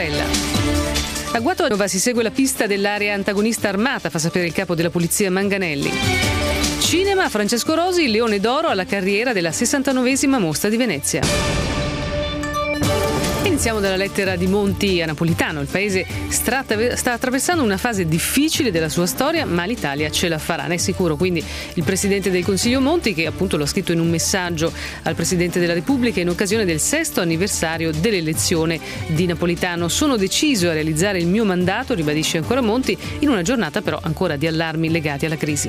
Agguato a Genova si segue la pista dell'area antagonista armata, fa sapere il capo della polizia Manganelli. Cinema, Francesco Rosi, il Leone d'Oro alla carriera della 69esima Mostra di Venezia. Iniziamo dalla lettera di Monti a Napolitano. Il paese sta attraversando una fase difficile della sua storia, ma l'Italia ce la farà, ne è sicuro. Quindi il presidente del Consiglio Monti, che appunto lo ha scritto in un messaggio al presidente della Repubblica in occasione del 6° anniversario dell'elezione di Napolitano. Sono deciso a realizzare il mio mandato, ribadisce ancora Monti, in una giornata però ancora di allarmi legati alla crisi.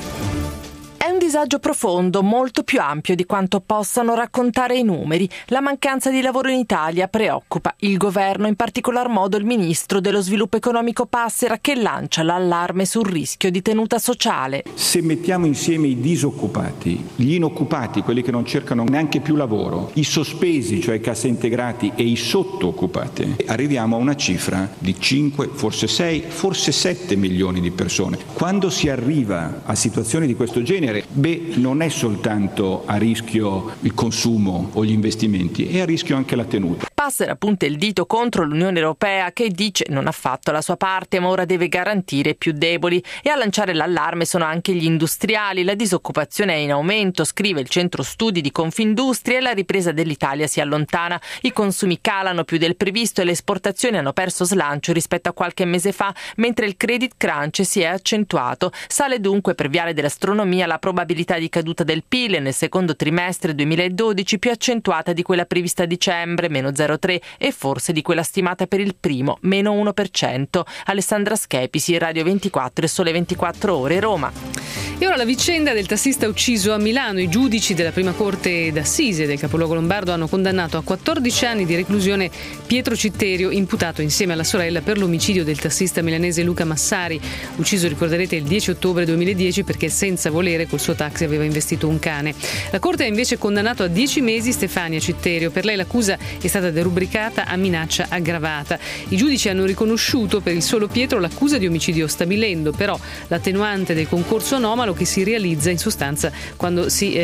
È un disagio profondo, molto più ampio di quanto possano raccontare i numeri. La mancanza di lavoro in Italia preoccupa il governo, in particolar modo il ministro dello sviluppo economico Passera, che lancia l'allarme sul rischio di tenuta sociale. Se mettiamo insieme i disoccupati, gli inoccupati, quelli che non cercano neanche più lavoro, i sospesi, cioè i cassaintegrati, e i sottooccupati, arriviamo a una cifra di 5, forse 6, forse 7 milioni di persone. Quando si arriva a situazioni di questo genere, non è soltanto a rischio il consumo o gli investimenti, è a rischio anche la tenuta. Passera punta il dito contro l'Unione Europea, che dice non ha fatto la sua parte ma ora deve garantire i più deboli, e a lanciare l'allarme sono anche gli industriali. La disoccupazione è in aumento, scrive il centro studi di Confindustria, e la ripresa dell'Italia si allontana. I consumi calano più del previsto e le esportazioni hanno perso slancio rispetto a qualche mese fa, mentre il credit crunch si è accentuato. Sale dunque per viale dell'astronomia la probabilità di caduta del PIL nel secondo trimestre 2012, più accentuata di quella prevista a dicembre, meno 0,3, e forse di quella stimata per il primo, meno 1%. Alessandra Schepisi, Radio 24 e Sole 24 Ore, Roma. E ora la vicenda del tassista ucciso a Milano. I giudici della prima corte d'assise del capoluogo lombardo hanno condannato a 14 anni di reclusione Pietro Citterio, imputato insieme alla sorella per l'omicidio del tassista milanese Luca Massari, ucciso, ricorderete, il 10 ottobre 2010 perché senza volere col suo taxi aveva investito un cane. La corte ha invece condannato a 10 mesi Stefania Citterio. Per lei l'accusa è stata derubricata a minaccia aggravata. I giudici hanno riconosciuto per il solo Pietro l'accusa di omicidio, stabilendo però l'attenuante del concorso anomalo, che si realizza in sostanza quando si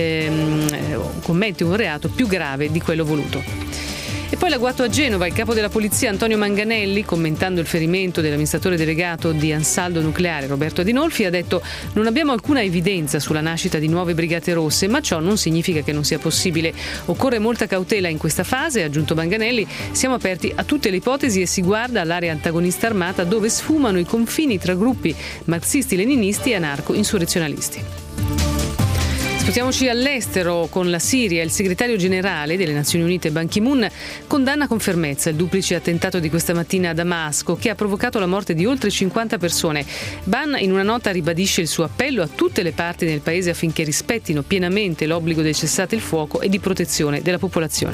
commette un reato più grave di quello voluto. E poi l'agguato a Genova. Il capo della polizia Antonio Manganelli, commentando il ferimento dell'amministratore delegato di Ansaldo Nucleare Roberto Adinolfi, ha detto: non abbiamo alcuna evidenza sulla nascita di nuove brigate rosse, ma ciò non significa che non sia possibile. Occorre molta cautela in questa fase, ha aggiunto Manganelli. Siamo aperti a tutte le ipotesi e si guarda all'area antagonista armata, dove sfumano i confini tra gruppi marxisti-leninisti e anarco-insurrezionalisti. Spostiamoci all'estero con la Siria. Il segretario generale delle Nazioni Unite Ban Ki-moon condanna con fermezza il duplice attentato di questa mattina a Damasco, che ha provocato la morte di oltre 50 persone. Ban in una nota ribadisce il suo appello a tutte le parti del paese affinché rispettino pienamente l'obbligo del cessate il fuoco e di protezione della popolazione.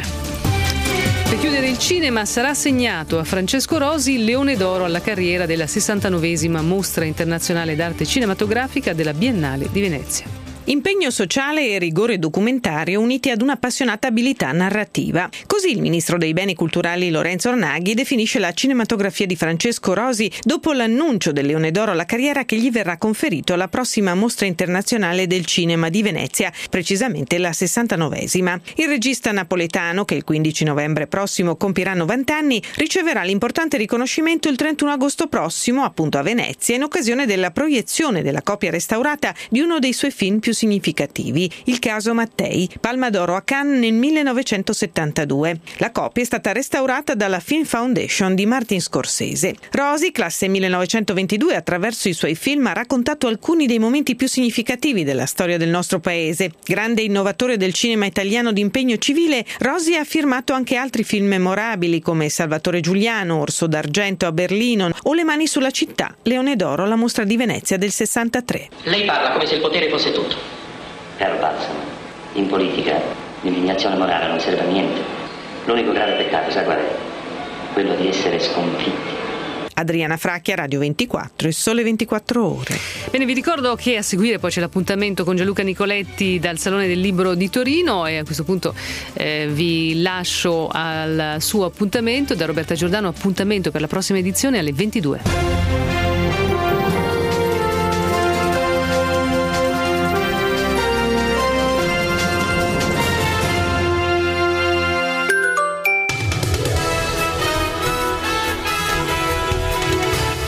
Per chiudere il cinema, sarà assegnato a Francesco Rosi il Leone d'Oro alla carriera della 69esima Mostra Internazionale d'Arte Cinematografica della Biennale di Venezia. Impegno sociale e rigore documentario uniti ad un'appassionata abilità narrativa. Così il ministro dei beni culturali Lorenzo Ornaghi definisce la cinematografia di Francesco Rosi dopo l'annuncio del Leone d'Oro alla carriera che gli verrà conferito alla prossima Mostra Internazionale del Cinema di Venezia, precisamente la 69esima. Il regista napoletano, che il 15 novembre prossimo compirà 90 anni, riceverà l'importante riconoscimento il 31 agosto prossimo, appunto a Venezia, in occasione della proiezione della copia restaurata di uno dei suoi film più significativi, Il caso Mattei, Palma d'Oro a Cannes nel 1972. La copia è stata restaurata dalla Film Foundation di Martin Scorsese. Rosi, classe 1922, attraverso i suoi film ha raccontato alcuni dei momenti più significativi della storia del nostro paese. Grande innovatore del cinema italiano di impegno civile, Rosi ha firmato anche altri film memorabili come Salvatore Giuliano, Orso d'Argento a Berlino o Le mani sulla città, Leone d'Oro alla Mostra di Venezia del 63. Lei parla come se il potere fosse tutto. Caro Balsamo, in politica l'indignazione morale non serve a niente. L'unico grave peccato, sa qual è? Quello di essere sconfitti. Adriana Fracchia, Radio 24 e Sole 24 Ore. Bene, vi ricordo che a seguire poi c'è l'appuntamento con Gianluca Nicoletti dal Salone del Libro di Torino, e a questo punto vi lascio al suo appuntamento. Da Roberta Giordano, appuntamento per la prossima edizione alle 22.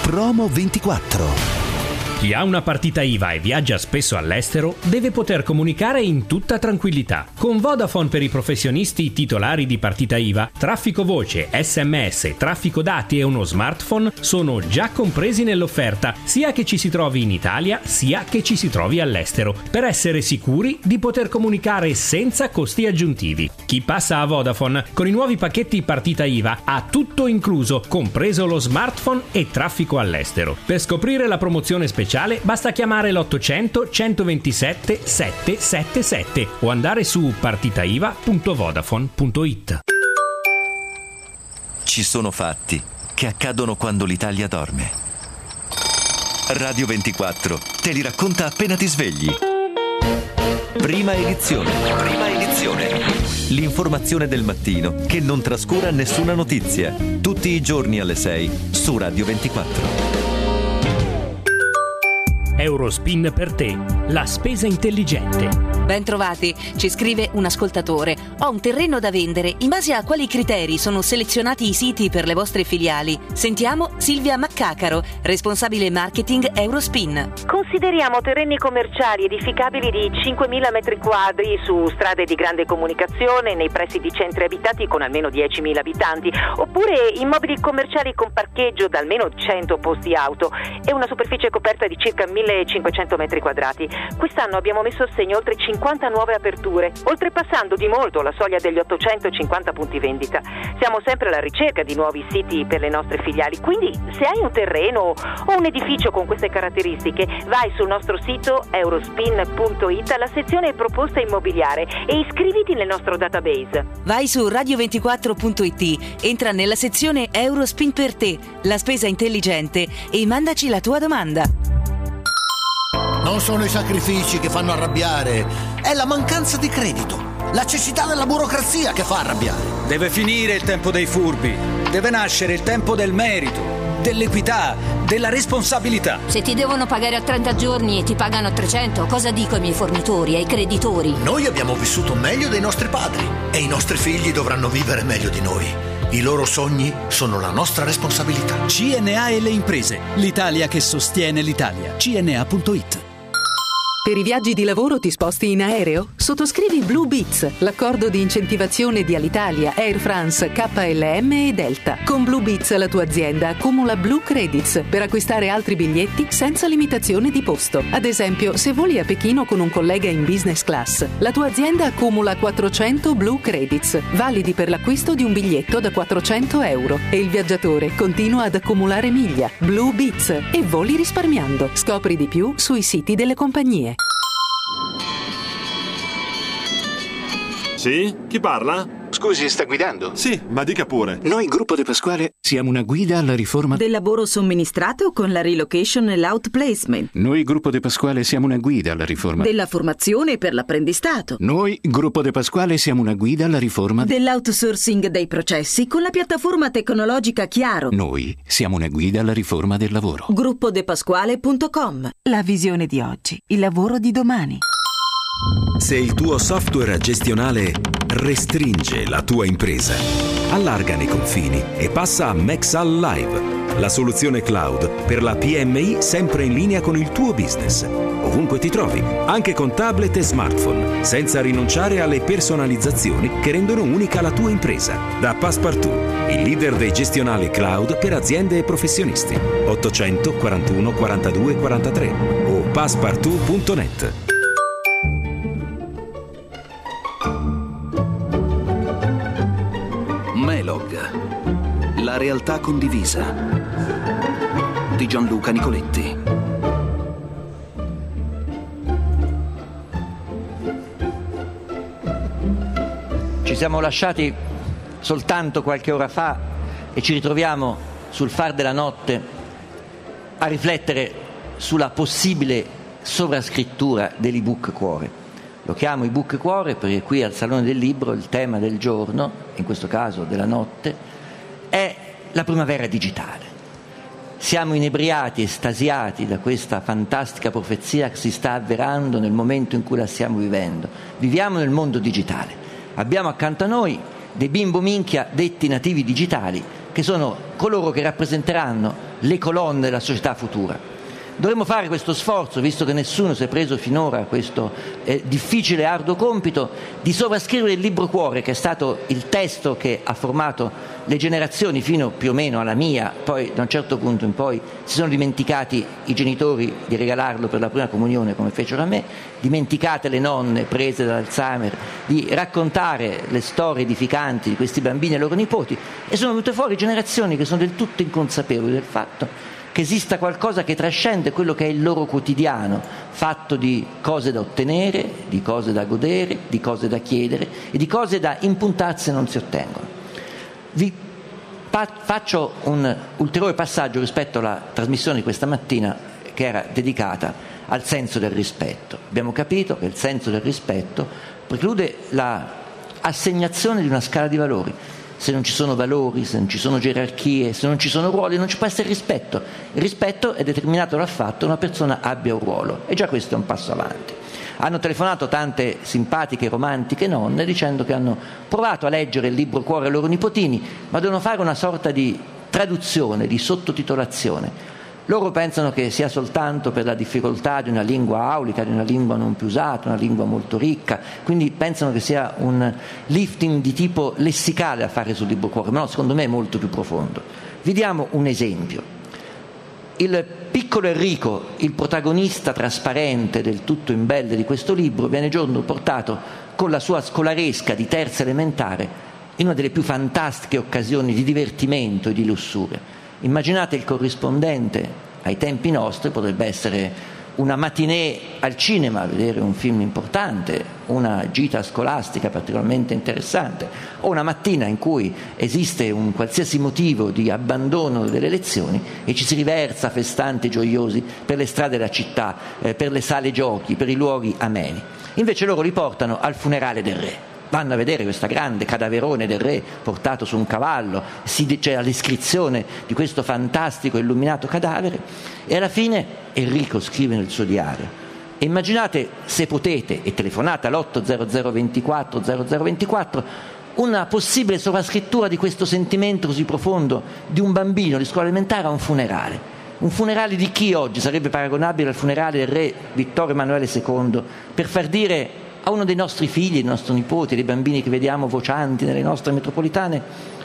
Promo 24. Chi ha una partita IVA e viaggia spesso all'estero deve poter comunicare in tutta tranquillità. Con Vodafone per i professionisti titolari di partita IVA, traffico voce, SMS, traffico dati e uno smartphone sono già compresi nell'offerta, sia che ci si trovi in Italia sia che ci si trovi all'estero, per essere sicuri di poter comunicare senza costi aggiuntivi. Chi passa a Vodafone con i nuovi pacchetti partita IVA ha tutto incluso, compreso lo smartphone e traffico all'estero. Per scoprire la promozione speciale basta chiamare l'800 127 777 o andare su partitaiva.vodafone.it. Ci sono fatti che accadono quando l'Italia dorme. Radio 24 te li racconta appena ti svegli. Prima edizione. L'informazione del mattino che non trascura nessuna notizia. Tutti i giorni alle 6 su Radio 24. Eurospin per te, la spesa intelligente. Ben trovati, ci scrive un ascoltatore. Ho un terreno da vendere. In base a quali criteri sono selezionati i siti per le vostre filiali? Sentiamo Silvia Maccacaro, responsabile marketing Eurospin. Consideriamo terreni commerciali edificabili di 5.000 metri quadri su strade di grande comunicazione nei pressi di centri abitati con almeno 10.000 abitanti, oppure immobili commerciali con parcheggio da almeno 100 posti auto e una superficie coperta di circa 1.500 metri quadrati. Quest'anno abbiamo messo a segno oltre 50 nuove aperture, oltrepassando di molto la soglia degli 850 punti vendita. Siamo sempre alla ricerca di nuovi siti per le nostre filiali, quindi se hai un terreno o un edificio con queste caratteristiche, vai sul nostro sito eurospin.it alla sezione proposta immobiliare e iscriviti nel nostro database. Vai su radio24.it, entra nella sezione Eurospin per te, la spesa intelligente, e mandaci la tua domanda. Non sono i sacrifici che fanno arrabbiare, è la mancanza di credito, la cecità della burocrazia che fa arrabbiare. Deve finire il tempo dei furbi, deve nascere il tempo del merito, dell'equità, della responsabilità. Se ti devono pagare a 30 giorni e ti pagano a 300, cosa dico ai miei fornitori, ai creditori? Noi abbiamo vissuto meglio dei nostri padri e i nostri figli dovranno vivere meglio di noi. I loro sogni sono la nostra responsabilità. CNA e le imprese, l'Italia che sostiene l'Italia. CNA.it. Per i viaggi di lavoro ti sposti in aereo? Sottoscrivi Bluebeats, l'accordo di incentivazione di Alitalia, Air France, KLM e Delta. Con Bluebeats la tua azienda accumula Blue Credits per acquistare altri biglietti senza limitazione di posto. Ad esempio, se voli a Pechino con un collega in business class, la tua azienda accumula 400 Blue Credits, validi per l'acquisto di un biglietto da 400 euro. E il viaggiatore continua ad accumulare miglia. Bluebeats e voli risparmiando. Scopri di più sui siti delle compagnie. Sì? Chi parla? Scusi, sta guidando? Sì, ma dica pure. Noi, Gruppo De Pasquale, siamo una guida alla riforma del lavoro somministrato con la relocation e l'outplacement. Noi, Gruppo De Pasquale, siamo una guida alla riforma della formazione per l'apprendistato. Noi, Gruppo De Pasquale, siamo una guida alla riforma dell'outsourcing dei processi con la piattaforma tecnologica Chiaro. Noi siamo una guida alla riforma del lavoro. GruppoDePasquale.com. La visione di oggi, il lavoro di domani. Se il tuo software gestionale restringe la tua impresa, allargane i confini e passa a Mexal Live, la soluzione cloud per la PMI sempre in linea con il tuo business. Ovunque ti trovi, anche con tablet e smartphone, senza rinunciare alle personalizzazioni che rendono unica la tua impresa. Da Passepartout, il leader dei gestionali cloud per aziende e professionisti. 800 41 42 43 o passepartout.net. Melog, la realtà condivisa, di Gianluca Nicoletti. Ci siamo lasciati soltanto qualche ora fa e ci ritroviamo sul far della notte a riflettere sulla possibile sovrascrittura dell'ebook Cuore. Lo chiamo ebook Cuore perché qui al Salone del Libro il tema del giorno, in questo caso della notte, è la primavera digitale. Siamo inebriati, estasiati da questa fantastica profezia che si sta avverando nel momento in cui la stiamo vivendo. Viviamo nel mondo digitale. Abbiamo accanto a noi dei bimbo minchia detti nativi digitali, che sono coloro che rappresenteranno le colonne della società futura. Dovremmo fare questo sforzo, visto che nessuno si è preso finora questo difficile e arduo compito, di sovrascrivere il libro cuore, che è stato il testo che ha formato le generazioni fino più o meno alla mia. Poi da un certo punto in poi si sono dimenticati i genitori di regalarlo per la prima comunione, come fecero a me, dimenticate le nonne prese dall'Alzheimer di raccontare le storie edificanti di questi bambini ai loro nipoti, e sono venute fuori generazioni che sono del tutto inconsapevoli del fatto che esista qualcosa che trascende quello che è il loro quotidiano, fatto di cose da ottenere, di cose da godere, di cose da chiedere e di cose da impuntarsi e non si ottengono. Vi faccio un ulteriore passaggio rispetto alla trasmissione di questa mattina, che era dedicata al senso del rispetto. Abbiamo capito che il senso del rispetto preclude l'assegnazione di una scala di valori. Se non ci sono valori, se non ci sono gerarchie, se non ci sono ruoli, non ci può essere rispetto. Il rispetto è determinato dal fatto che una persona abbia un ruolo, e già questo è un passo avanti. Hanno telefonato tante simpatiche e romantiche nonne dicendo che hanno provato a leggere il libro cuore ai loro nipotini, ma devono fare una sorta di traduzione, di sottotitolazione. Loro pensano che sia soltanto per la difficoltà di una lingua aulica, di una lingua non più usata, una lingua molto ricca, quindi pensano che sia un lifting di tipo lessicale a fare sul libro cuore, ma no, secondo me è molto più profondo. Vi diamo un esempio. Il piccolo Enrico, il protagonista trasparente del tutto imbelle di questo libro, viene un giorno portato con la sua scolaresca di terza elementare in una delle più fantastiche occasioni di divertimento e di lussuria. Immaginate il corrispondente ai tempi nostri, potrebbe essere una matinée al cinema a vedere un film importante, una gita scolastica particolarmente interessante, o una mattina in cui esiste un qualsiasi motivo di abbandono delle lezioni e ci si riversa festanti e gioiosi per le strade della città, per le sale giochi, per i luoghi ameni. Invece loro li portano al funerale del re. Vanno a vedere questa grande cadaverone del re portato su un cavallo, c'è la descrizione di questo fantastico e illuminato cadavere, e alla fine Enrico scrive nel suo diario: e immaginate, se potete, e telefonate all'800 24 0024, una possibile sovrascrittura di questo sentimento così profondo di un bambino di scuola elementare a un funerale. Un funerale di chi oggi sarebbe paragonabile al funerale del re Vittorio Emanuele II, per far dire a uno dei nostri figli, dei nostri nipoti, dei bambini che vediamo vocianti nelle nostre metropolitane: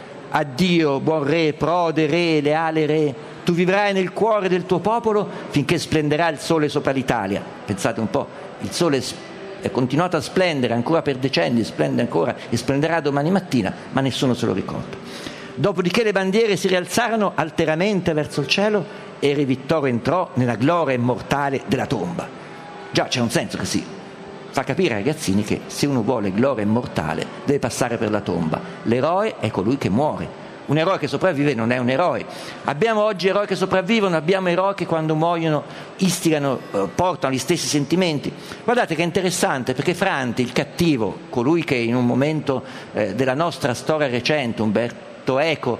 addio, buon re, prode re, leale re, tu vivrai nel cuore del tuo popolo finché splenderà il sole sopra l'Italia. Pensate un po', il sole è continuato a splendere ancora per decenni, splende ancora e splenderà domani mattina, ma nessuno se lo ricorda. Dopodiché le bandiere si rialzarono alteramente verso il cielo e re Vittorio entrò nella gloria immortale della tomba. Già, c'è un senso che si fa capire ai ragazzini che se uno vuole gloria immortale deve passare per la tomba. L'eroe è colui che muore. Un eroe che sopravvive non è un eroe. Abbiamo oggi eroi che sopravvivono, abbiamo eroi che quando muoiono istigano, portano gli stessi sentimenti. Guardate che è interessante, perché Franti, il cattivo, colui che in un momento della nostra storia recente, Umberto Eco,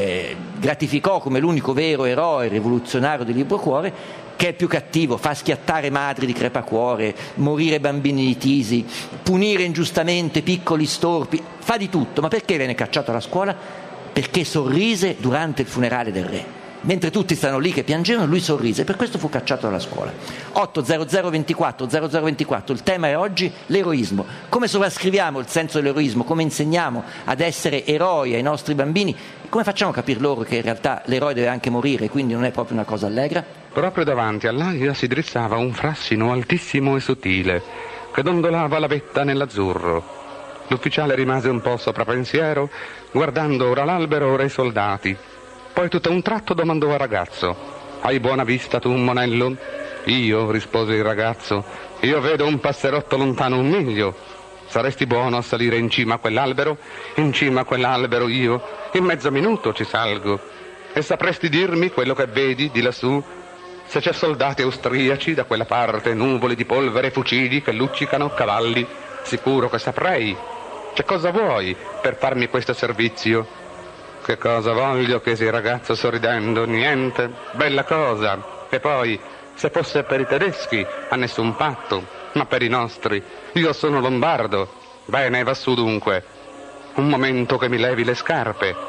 gratificò come l'unico vero eroe rivoluzionario del libro cuore, che è più cattivo, fa schiattare madri di crepacuore, morire bambini di tisi, punire ingiustamente piccoli storpi, fa di tutto. Ma perché viene cacciato dalla scuola? Perché sorrise durante il funerale del re. Mentre tutti stanno lì che piangevano, lui sorrise, e per questo fu cacciato dalla scuola. 800 24 0024, il tema è oggi l'eroismo. Come sovrascriviamo il senso dell'eroismo? Come insegniamo ad essere eroi ai nostri bambini? E come facciamo a capire loro che in realtà l'eroe deve anche morire, quindi non è proprio una cosa allegra? Proprio davanti all'aia si drizzava un frassino altissimo e sottile che dondolava la vetta nell'azzurro. L'ufficiale rimase un po' sopra pensiero, guardando ora l'albero, ora i soldati. Poi tutto a un tratto domandò al ragazzo: hai buona vista tu, monello? Io, rispose il ragazzo, io vedo un passerotto lontano 1 miglio. Saresti buono a salire in cima a quell'albero? In cima a quell'albero io, in mezzo minuto ci salgo. E sapresti dirmi quello che vedi di lassù? Se c'è soldati austriaci da quella parte, nuvole di polvere e fucili che luccicano cavalli, sicuro che saprei. Che cosa vuoi per farmi questo servizio? Che cosa voglio? Chiese il ragazzo sorridendo. Niente, bella cosa. E poi, se fosse per i tedeschi, a nessun patto, ma per i nostri. Io sono lombardo. Bene, va su dunque. Un momento che mi levi le scarpe.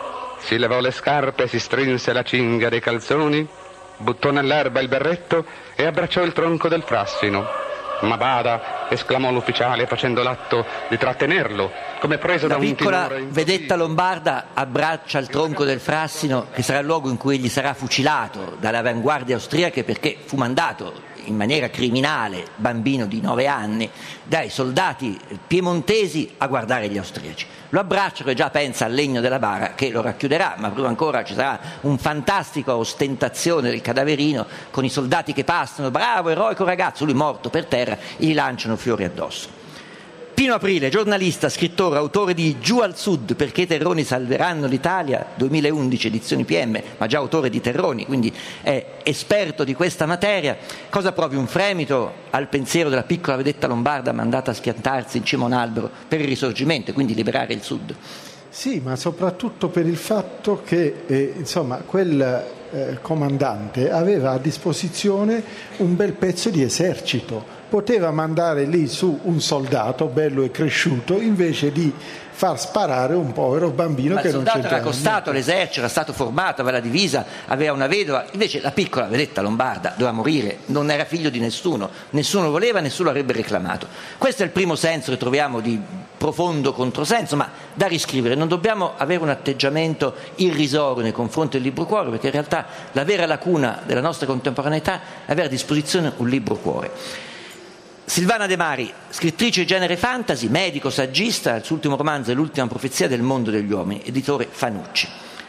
Si levò le scarpe, si strinse la cinghia dei calzoni, buttò nell'erba il berretto e abbracciò il tronco del frassino. Ma bada, esclamò l'ufficiale facendo l'atto di trattenerlo, come preso da un timore. La piccola vedetta lombarda abbraccia il tronco del frassino, che sarà il luogo in cui egli sarà fucilato dalle avanguardie austriache, perché fu mandato in maniera criminale, bambino di 9 anni, dai soldati piemontesi a guardare gli austriaci. Lo abbraccia, che già pensa al legno della bara che lo racchiuderà, ma prima ancora ci sarà un fantastico ostentazione del cadaverino con i soldati che passano, bravo, eroico ragazzo, lui morto per terra, e gli lanciano fiori addosso. Pino Aprile, giornalista, scrittore, autore di Giù al Sud, perché Terroni salveranno l'Italia, 2011, edizioni PM, ma già autore di Terroni, quindi è esperto di questa materia. Cosa provi? Un fremito al pensiero della piccola vedetta lombarda mandata a schiantarsi in cima a un albero per il Risorgimento e quindi liberare il Sud? Sì, ma soprattutto per il fatto che quel comandante aveva a disposizione un bel pezzo di esercito. Poteva mandare lì su un soldato bello e cresciuto invece di far sparare un povero bambino che non c'entrava. Ma il soldato era costato all'esercito, era stato formato, aveva la divisa, aveva una vedova. Invece la piccola vedetta lombarda doveva morire, non era figlio di nessuno lo voleva, nessuno l'avrebbe reclamato. Questo è il primo senso che troviamo di profondo controsenso, ma da riscrivere. Non dobbiamo avere un atteggiamento irrisorio nei confronti del libro cuore, perché in realtà la vera lacuna della nostra contemporaneità è avere a disposizione un libro cuore. Silvana De Mari, scrittrice di genere fantasy, medico, saggista, il suo ultimo romanzo è L'ultima profezia del mondo degli uomini, editore Fanucci.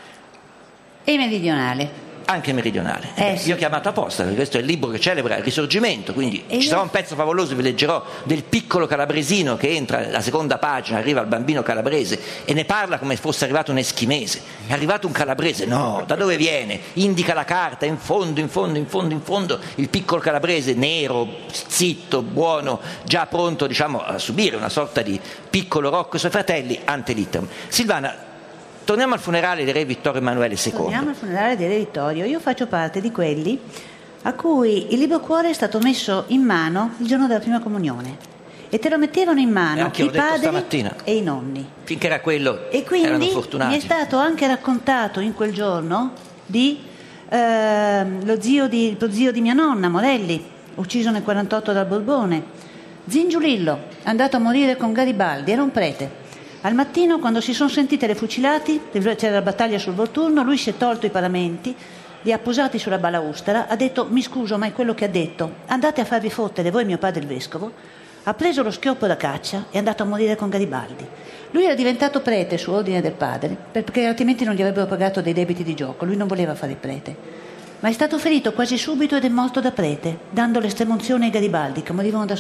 E Meridionale. Anche Meridionale. Sì. Io ho chiamato apposta perché questo è il libro che celebra il Risorgimento, quindi ci sarà un pezzo favoloso, vi leggerò, del piccolo calabresino che entra alla seconda pagina, arriva al bambino calabrese e ne parla come fosse arrivato un eschimese. È arrivato un calabrese? No, da dove viene? Indica la carta, in fondo, il piccolo calabrese nero, zitto, buono, già pronto, diciamo, a subire una sorta di piccolo Rocco e i suoi fratelli, ante litteram. Silvana, torniamo al funerale di Re Vittorio Emanuele II. Torniamo al funerale di Re Vittorio. Io faccio parte di quelli a cui il libro cuore è stato messo in mano il giorno della prima comunione e te lo mettevano in mano i padri e i nonni. Finché era quello, e quindi erano fortunati. Mi è stato anche raccontato in quel giorno di lo zio di mia nonna, Morelli, ucciso nel 48 dal Borbone, Zingiulillo, andato a morire con Garibaldi, era un prete. Al mattino, quando si sono sentite le fucilate, c'era la battaglia sul Volturno, lui si è tolto i paramenti, li ha posati sulla balaustra, ha detto: mi scuso, ma è quello che ha detto, andate a farvi fottere voi mio padre il vescovo. Ha preso lo schioppo da caccia e è andato a morire con Garibaldi. Lui era diventato prete su ordine del padre, perché altrimenti non gli avrebbero pagato dei debiti di gioco, lui non voleva fare il prete. Ma è stato ferito quasi subito ed è morto da prete, dando l'estremunzione ai Garibaldini che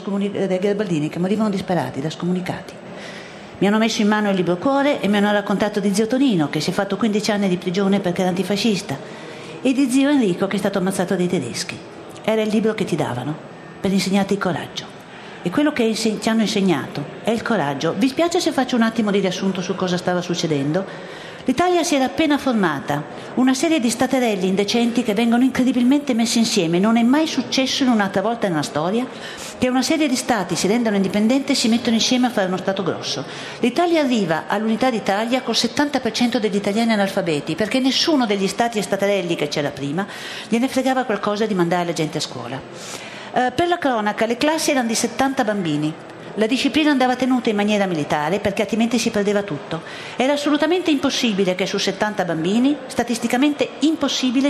morivano disperati, da scomunicati. Mi hanno messo in mano il libro cuore e mi hanno raccontato di zio Tonino, che si è fatto 15 anni di prigione perché era antifascista, e di zio Enrico, che è stato ammazzato dai tedeschi. Era il libro che ti davano per insegnarti il coraggio. E quello che ci hanno insegnato è il coraggio. Vi spiace se faccio un attimo di riassunto su cosa stava succedendo? L'Italia si era appena formata, una serie di staterelli indecenti che vengono incredibilmente messi insieme. Non è mai successo in un'altra volta nella storia che una serie di stati si rendano indipendenti e si mettono insieme a fare uno stato grosso. L'Italia arriva all'unità d'Italia col 70% degli italiani analfabeti, perché nessuno degli stati e staterelli che c'era prima gliene fregava qualcosa di mandare la gente a scuola. Per la cronaca, le classi erano di 70 bambini. La disciplina andava tenuta in maniera militare perché altrimenti si perdeva tutto. Era assolutamente impossibile che su 70 bambini, statisticamente impossibile,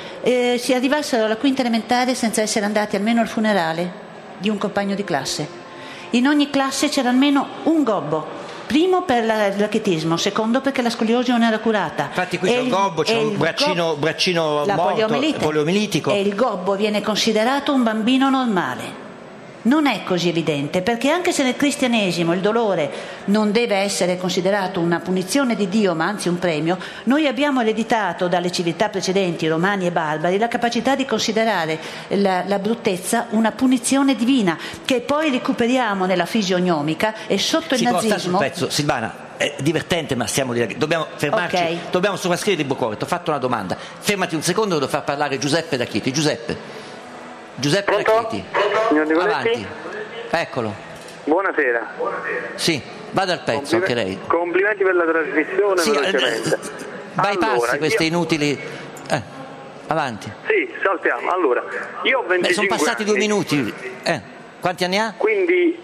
si arrivassero alla quinta elementare senza essere andati almeno al funerale di un compagno di classe. In ogni classe c'era almeno un gobbo. Primo per l'achetismo, secondo perché la scoliosi non era curata. Infatti qui c'è un gobbo, c'è un braccino morto, poliomielitico. E il gobbo viene considerato un bambino normale. Non è così evidente, perché anche se nel cristianesimo il dolore non deve essere considerato una punizione di Dio, ma anzi un premio, noi abbiamo ereditato dalle civiltà precedenti, romani e barbari, la capacità di considerare la bruttezza una punizione divina, che poi recuperiamo nella fisionomica e sotto il nazismo. Sul pezzo, Silvana, è divertente, ma dobbiamo fermarci, okay. Dobbiamo sovrascrivere il libro cuore. Ti ho fatto una domanda, fermati un secondo, devo far parlare Giuseppe da Chieti. Giuseppe Racchetti. Avanti. Eccolo. Buonasera. Sì, vada al pezzo anche lei. Complimenti per la trasmissione, sì, bypassi queste inutili... avanti. Sì, saltiamo. Allora, io ho 25 sono passati 2 minuti. Quanti anni ha? Quindi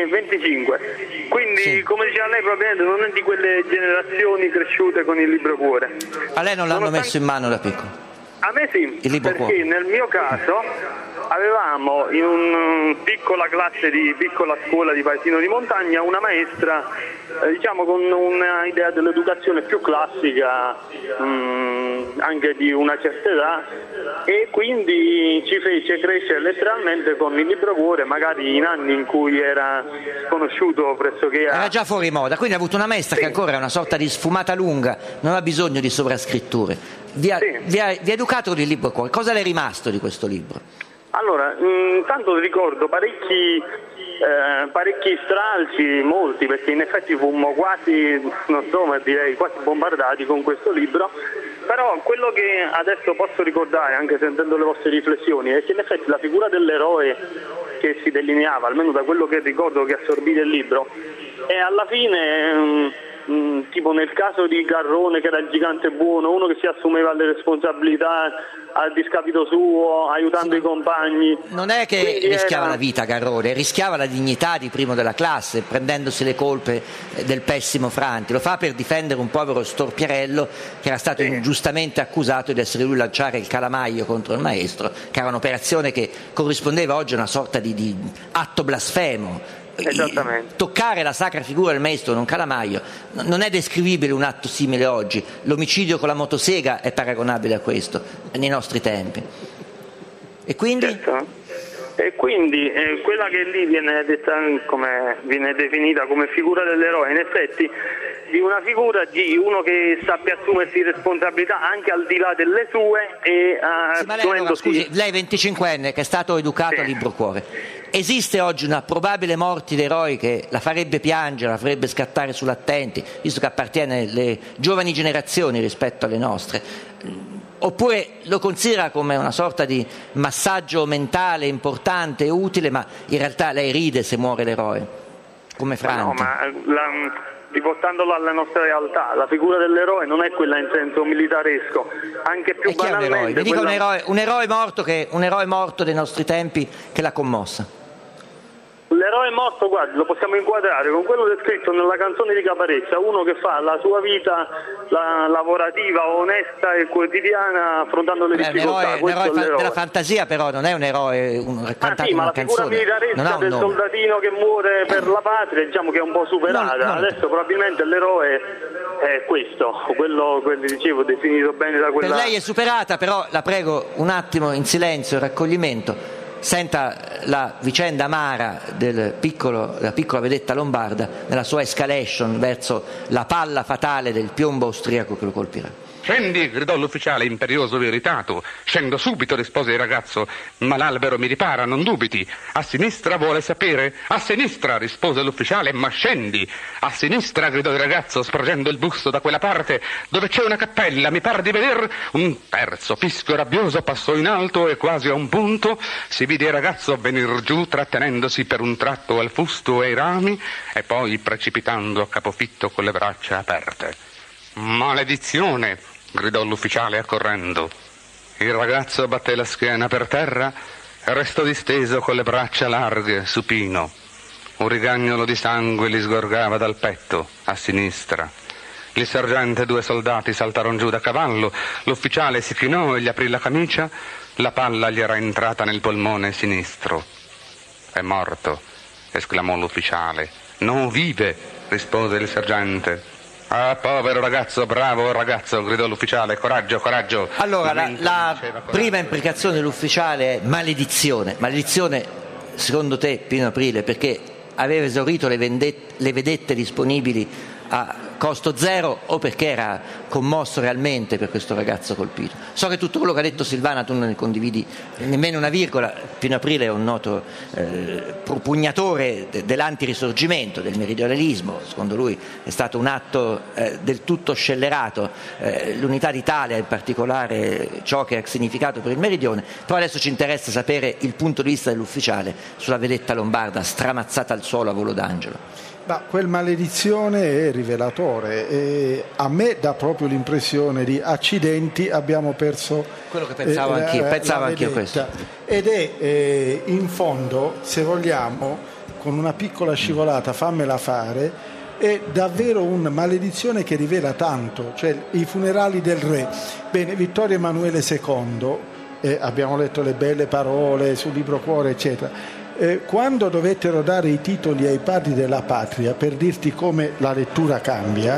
25. Quindi, sì, come diceva lei, probabilmente non è di quelle generazioni cresciute con il libro cuore. A lei non l'hanno messo in mano da piccolo? A me sì, il libro perché cuore. Nel mio caso avevamo in una piccola classe di piccola scuola di paesino di montagna una maestra, diciamo con un'idea dell'educazione più classica, anche di una certa età, e quindi ci fece crescere letteralmente con il libro cuore, magari in anni in cui era sconosciuto pressoché era già fuori moda, quindi ha avuto una maestra che ancora è una sorta di sfumata lunga, non ha bisogno di sovrascritture. Vi ha educato con il libro cuore. Cosa le è rimasto di questo libro? Allora, intanto ricordo parecchi stralci, molti, perché in effetti fummo quasi, non so, ma direi quasi bombardati con questo libro, però quello che adesso posso ricordare, anche sentendo le vostre riflessioni, è che in effetti la figura dell'eroe che si delineava, almeno da quello che ricordo che assorbì del libro, è alla fine... tipo nel caso di Garrone, che era il gigante buono, uno che si assumeva le responsabilità a discapito suo, aiutando i compagni. Non è che rischiava la vita Garrone, rischiava la dignità di primo della classe, prendendosi le colpe del pessimo Franti. Lo fa per difendere un povero storpiarello che era stato ingiustamente accusato di essere lui a lanciare il calamaio contro il maestro, che era un'operazione che corrispondeva oggi a una sorta di atto blasfemo. Esattamente. Toccare la sacra figura del maestro in un calamaio non è descrivibile un atto simile oggi. L'omicidio con la motosega è paragonabile a questo nei nostri tempi. E quindi? Certo. E quindi quella che lì viene detta viene definita come figura dell'eroe, in effetti di una figura di uno che sappia assumersi responsabilità anche al di là delle sue e ma lei, allora, scusi, lei 25enne che è stato educato al libro cuore, esiste oggi una probabile morte d'eroi che la farebbe piangere, la farebbe scattare sull'attenti, visto che appartiene alle giovani generazioni rispetto alle nostre? Oppure lo considera come una sorta di massaggio mentale importante e utile, ma in realtà lei ride se muore l'eroe, come Franti? No, ma riportandolo alla nostra realtà, la figura dell'eroe non è quella in senso militaresco, anche più banalmente. Mi dica un eroe morto dei nostri tempi che l'ha commossa. L'eroe morto, guardi, lo possiamo inquadrare con quello descritto nella canzone di Caparezza, uno che fa la sua vita lavorativa, onesta e quotidiana affrontando le difficoltà. Un eroe della fantasia, però non è un eroe cantato in una canzone. Ma la figura militaresca del soldatino che muore per la patria, diciamo che è un po' superata. Adesso probabilmente l'eroe è questo, quello dicevo, definito bene da quella... Per lei è superata, però la prego un attimo in silenzio, raccoglimento. Senta la vicenda amara della piccola vedetta lombarda nella sua escalation verso la palla fatale del piombo austriaco che lo colpirà. Scendi, gridò l'ufficiale imperioso e irritato. Scendo subito, rispose il ragazzo, ma l'albero mi ripara, non dubiti. A sinistra vuole sapere? A sinistra, rispose l'ufficiale, ma scendi. A sinistra, gridò il ragazzo, sporgendo il busto da quella parte dove c'è una cappella, mi pare di veder un terzo fischio rabbioso passò in alto e quasi a un punto si vide il ragazzo venir giù trattenendosi per un tratto al fusto e ai rami e poi precipitando a capofitto con le braccia aperte. Maledizione! Gridò l'ufficiale accorrendo. Il ragazzo batté la schiena per terra e restò disteso con le braccia larghe, supino. Un rigagnolo di sangue gli sgorgava dal petto, a sinistra. Il sergente e 2 soldati saltarono giù da cavallo, l'ufficiale si chinò e gli aprì la camicia, la palla gli era entrata nel polmone sinistro. È morto, esclamò l'ufficiale. Non vive, rispose il sergente. Ah, povero ragazzo, bravo ragazzo, gridò l'ufficiale, coraggio, coraggio. Allora, la prima implicazione dell'ufficiale è maledizione. Maledizione, secondo te, Pino Aprile, perché aveva esaurito le vedette disponibili a costo zero o perché era commosso realmente per questo ragazzo colpito? So che tutto quello che ha detto Silvana tu non ne condividi nemmeno una virgola. Pino Aprile è un noto propugnatore dell'antirisorgimento, del meridionalismo. Secondo lui è stato un atto del tutto scellerato l'unità d'Italia, in particolare ciò che ha significato per il meridione. Però adesso ci interessa sapere il punto di vista dell'ufficiale sulla vedetta lombarda stramazzata al suolo a volo d'angelo. Ma quel maledizione è rivelatore e a me dà proprio l'impressione di accidenti, abbiamo perso quello che pensavo anch'io questo. Ed è in fondo, se vogliamo, con una piccola scivolata, fammela fare, è davvero una maledizione che rivela tanto, cioè i funerali del re. Bene, Vittorio Emanuele II, abbiamo letto le belle parole sul libro Cuore, eccetera. Quando dovettero dare i titoli ai padri della patria, per dirti come la lettura cambia,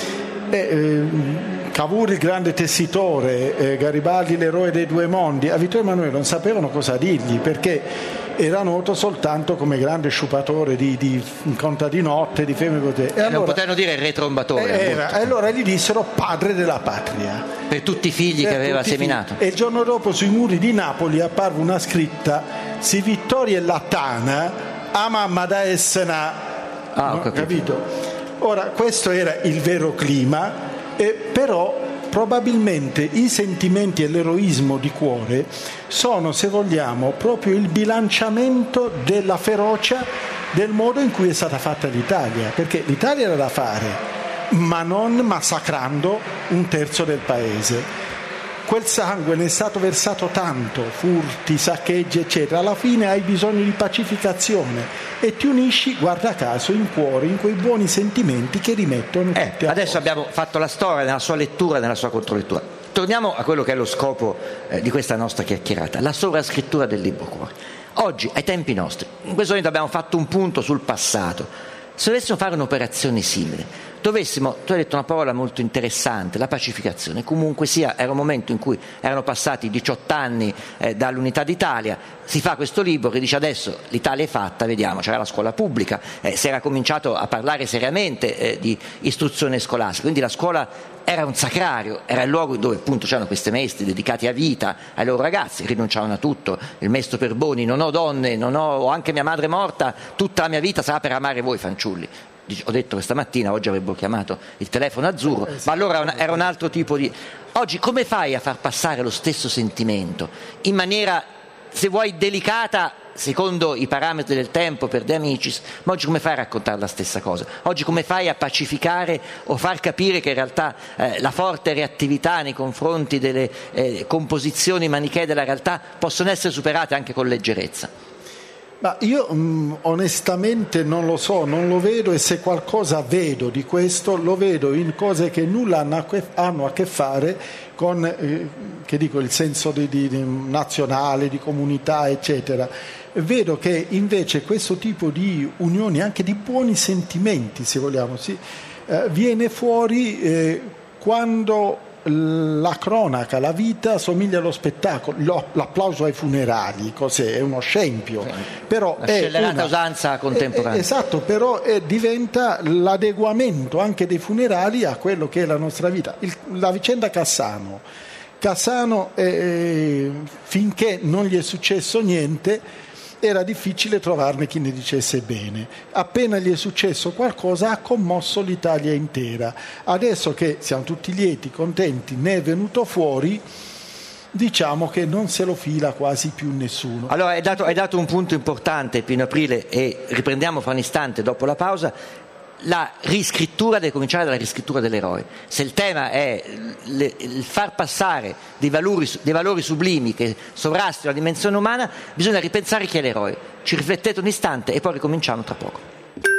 Cavour il grande tessitore, Garibaldi l'eroe dei due mondi, a Vittorio Emanuele non sapevano cosa dirgli, perché era noto soltanto come grande sciupatore di conta di notte, di femmine così. E allora, non potevano dire il re trombatore. E allora gli dissero padre della patria. Per tutti i figli che aveva seminato. E il giorno dopo sui muri di Napoli apparve una scritta: si vittoria e latana, a mamma da essena. Ho capito? Ora, questo era il vero clima, però probabilmente i sentimenti e l'eroismo di Cuore sono, se vogliamo, proprio il bilanciamento della ferocia del modo in cui è stata fatta l'Italia, perché l'Italia era da fare, ma non massacrando un terzo del paese. Quel sangue ne è stato versato tanto, furti, saccheggi, eccetera. Alla fine hai bisogno di pacificazione e ti unisci, guarda caso, in Cuore, in quei buoni sentimenti che rimettono tutti a adesso posto. Abbiamo fatto la storia nella sua lettura e nella sua controlettura. Torniamo a quello che è lo scopo di questa nostra chiacchierata, la sovrascrittura del libro Cuore. Oggi, ai tempi nostri, in questo momento abbiamo fatto un punto sul passato. Se dovessimo fare un'operazione simile, tu hai detto una parola molto interessante, la pacificazione. Comunque sia, era un momento in cui erano passati 18 anni dall'unità d'Italia, si fa questo libro che dice adesso l'Italia è fatta, vediamo, c'era la scuola pubblica, si era cominciato a parlare seriamente di istruzione scolastica, quindi la scuola era un sacrario, era il luogo dove appunto c'erano questi maestri dedicati a vita ai loro ragazzi, rinunciavano a tutto. Il maestro Perboni: non ho donne, ho anche mia madre morta, tutta la mia vita sarà per amare voi fanciulli. Ho detto questa mattina, oggi avrebbero chiamato il telefono azzurro, ma allora era un altro tipo di... Oggi come fai a far passare lo stesso sentimento in maniera, se vuoi, delicata, secondo i parametri del tempo per De Amicis, ma oggi come fai a raccontare la stessa cosa? Oggi come fai a pacificare o far capire che in realtà la forte reattività nei confronti delle composizioni manichee della realtà possono essere superate anche con leggerezza? Ma io onestamente non lo so, non lo vedo, e se qualcosa vedo di questo lo vedo in cose che nulla hanno a che fare con il senso di nazionale, di comunità, eccetera. Vedo che invece questo tipo di unioni, anche di buoni sentimenti, se vogliamo, viene fuori quando la cronaca, la vita somiglia allo spettacolo. L'applauso ai funerali, cos'è? È uno scempio, però una scellerata usanza contemporanea. Esatto, però diventa l'adeguamento anche dei funerali a quello che è la nostra vita. La vicenda Cassano, finché non gli è successo niente, era difficile trovarne chi ne dicesse bene. Appena gli è successo qualcosa ha commosso l'Italia intera. Adesso che siamo tutti lieti, contenti, ne è venuto fuori, diciamo che non se lo fila quasi più nessuno. Allora hai dato un punto importante, Pino Aprile, e riprendiamo fra un istante dopo la pausa. La riscrittura deve cominciare dalla riscrittura dell'eroe. Se il tema è il far passare dei valori sublimi che sovrastano la dimensione umana, bisogna ripensare chi è l'eroe. Ci riflettete un istante e poi ricominciamo tra poco.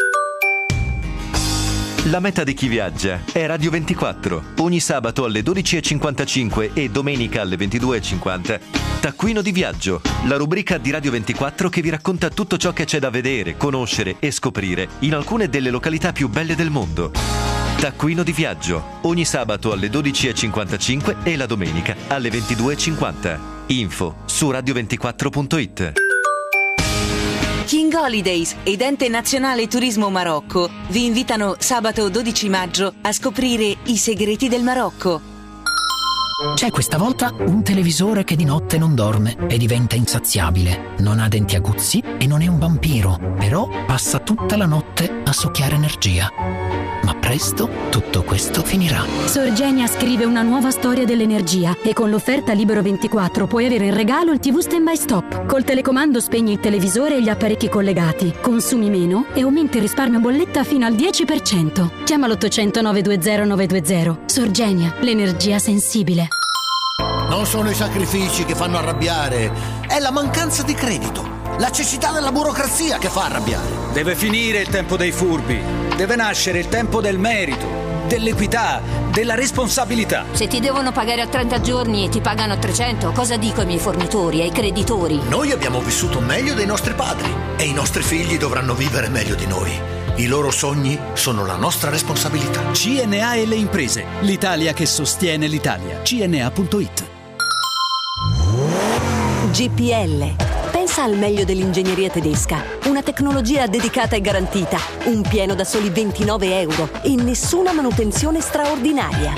La meta di chi viaggia è Radio 24. Ogni sabato alle 12.55 e domenica alle 22.50. Taccuino di viaggio, la rubrica di Radio 24 che vi racconta tutto ciò che c'è da vedere, conoscere e scoprire in alcune delle località più belle del mondo. Taccuino di viaggio, ogni sabato alle 12.55 e la domenica alle 22.50. Info su radio24.it. King Holidays ed Ente Nazionale Turismo Marocco vi invitano sabato 12 maggio a scoprire i segreti del Marocco. C'è questa volta un televisore che di notte non dorme e diventa insaziabile. Non ha denti aguzzi e non è un vampiro, però passa tutta la notte a succhiare energia. Ma Presto tutto questo finirà. Sorgenia scrive una nuova storia dell'energia e con l'offerta Libero 24 puoi avere in regalo il TV Stand by Stop. Col telecomando spegni il televisore e gli apparecchi collegati, consumi meno e aumenti il risparmio bolletta fino al 10%. Chiama l'800 920 920. Sorgenia, l'energia sensibile. Non sono i sacrifici che fanno arrabbiare, è la mancanza di credito. La cecità della burocrazia che fa arrabbiare. Deve finire il tempo dei furbi. Deve nascere il tempo del merito, dell'equità, della responsabilità. Se ti devono pagare a 30 giorni e ti pagano a 300, cosa dico ai miei fornitori, ai creditori? Noi abbiamo vissuto meglio dei nostri padri e i nostri figli dovranno vivere meglio di noi. I loro sogni sono la nostra responsabilità. CNA e le imprese. L'Italia che sostiene l'Italia. CNA.it. GPL. Pensa al meglio dell'ingegneria tedesca. Una tecnologia dedicata e garantita. Un pieno da soli 29 euro e nessuna manutenzione straordinaria.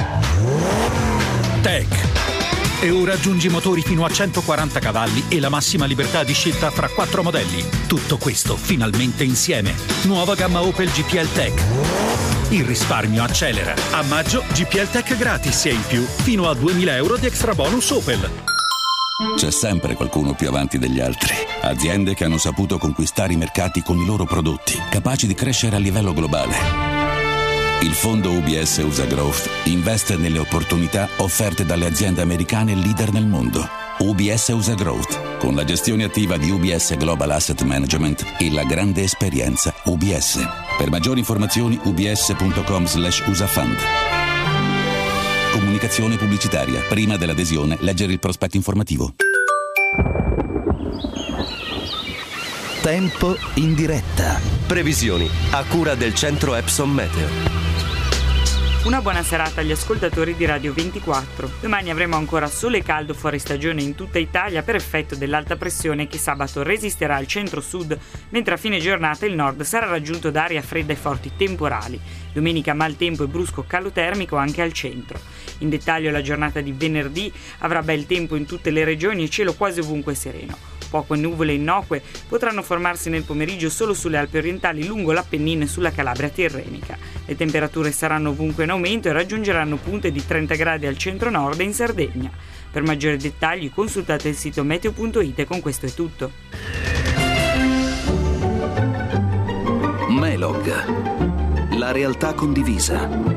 Tech. E ora aggiungi motori fino a 140 cavalli e la massima libertà di scelta fra 4 modelli. Tutto questo finalmente insieme. Nuova gamma Opel GPL Tech. Il risparmio accelera. A maggio GPL Tech gratis e in più fino a 2000 euro di extra bonus Opel. C'è sempre qualcuno più avanti degli altri. Aziende che hanno saputo conquistare i mercati con i loro prodotti, capaci di crescere a livello globale. Il fondo UBS USA Growth investe nelle opportunità offerte dalle aziende americane leader nel mondo. UBS USA Growth, con la gestione attiva di UBS Global Asset Management e la grande esperienza UBS. Per maggiori informazioni ubs.com/usafund. Comunicazione pubblicitaria. Prima dell'adesione, leggere il prospetto informativo. Tempo in diretta. Previsioni a cura del centro Epson Meteo. Una buona serata agli ascoltatori di Radio 24. Domani avremo ancora sole e caldo fuori stagione in tutta Italia per effetto dell'alta pressione che sabato resisterà al centro-sud, mentre a fine giornata il nord sarà raggiunto da aria fredda e forti temporali. Domenica maltempo e brusco calo termico anche al centro. In dettaglio la giornata di venerdì avrà bel tempo in tutte le regioni e cielo quasi ovunque sereno. Poche nuvole innocue potranno formarsi nel pomeriggio solo sulle Alpi orientali lungo l'Appennino e sulla Calabria tirrenica. Le temperature saranno ovunque in aumento e raggiungeranno punte di 30 gradi al centro-nord e in Sardegna. Per maggiori dettagli consultate il sito meteo.it e con questo è tutto. Melog. La realtà condivisa.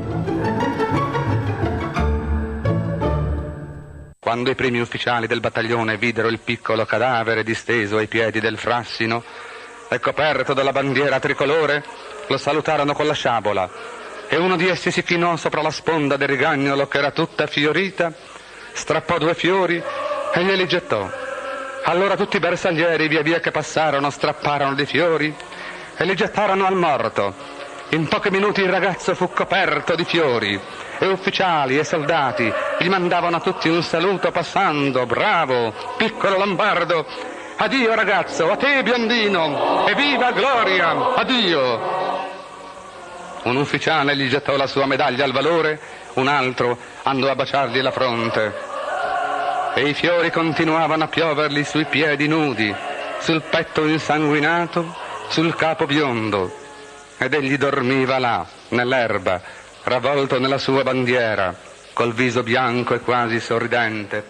Quando i primi ufficiali del battaglione videro il piccolo cadavere disteso ai piedi del frassino e coperto dalla bandiera tricolore, lo salutarono con la sciabola e uno di essi si chinò sopra la sponda del rigagnolo che era tutta fiorita, strappò 2 fiori e glieli gettò. Allora tutti i bersaglieri via via che passarono strapparono dei fiori e li gettarono al morto. In pochi minuti il ragazzo fu coperto di fiori e ufficiali e soldati gli mandavano a tutti un saluto passando: bravo, piccolo lombardo, addio ragazzo, a te biondino, e viva gloria, addio. Un ufficiale gli gettò la sua medaglia al valore, un altro andò a baciargli la fronte e i fiori continuavano a piovergli sui piedi nudi, sul petto insanguinato, sul capo biondo. Ed egli dormiva là, nell'erba, ravvolto nella sua bandiera, col viso bianco e quasi sorridente.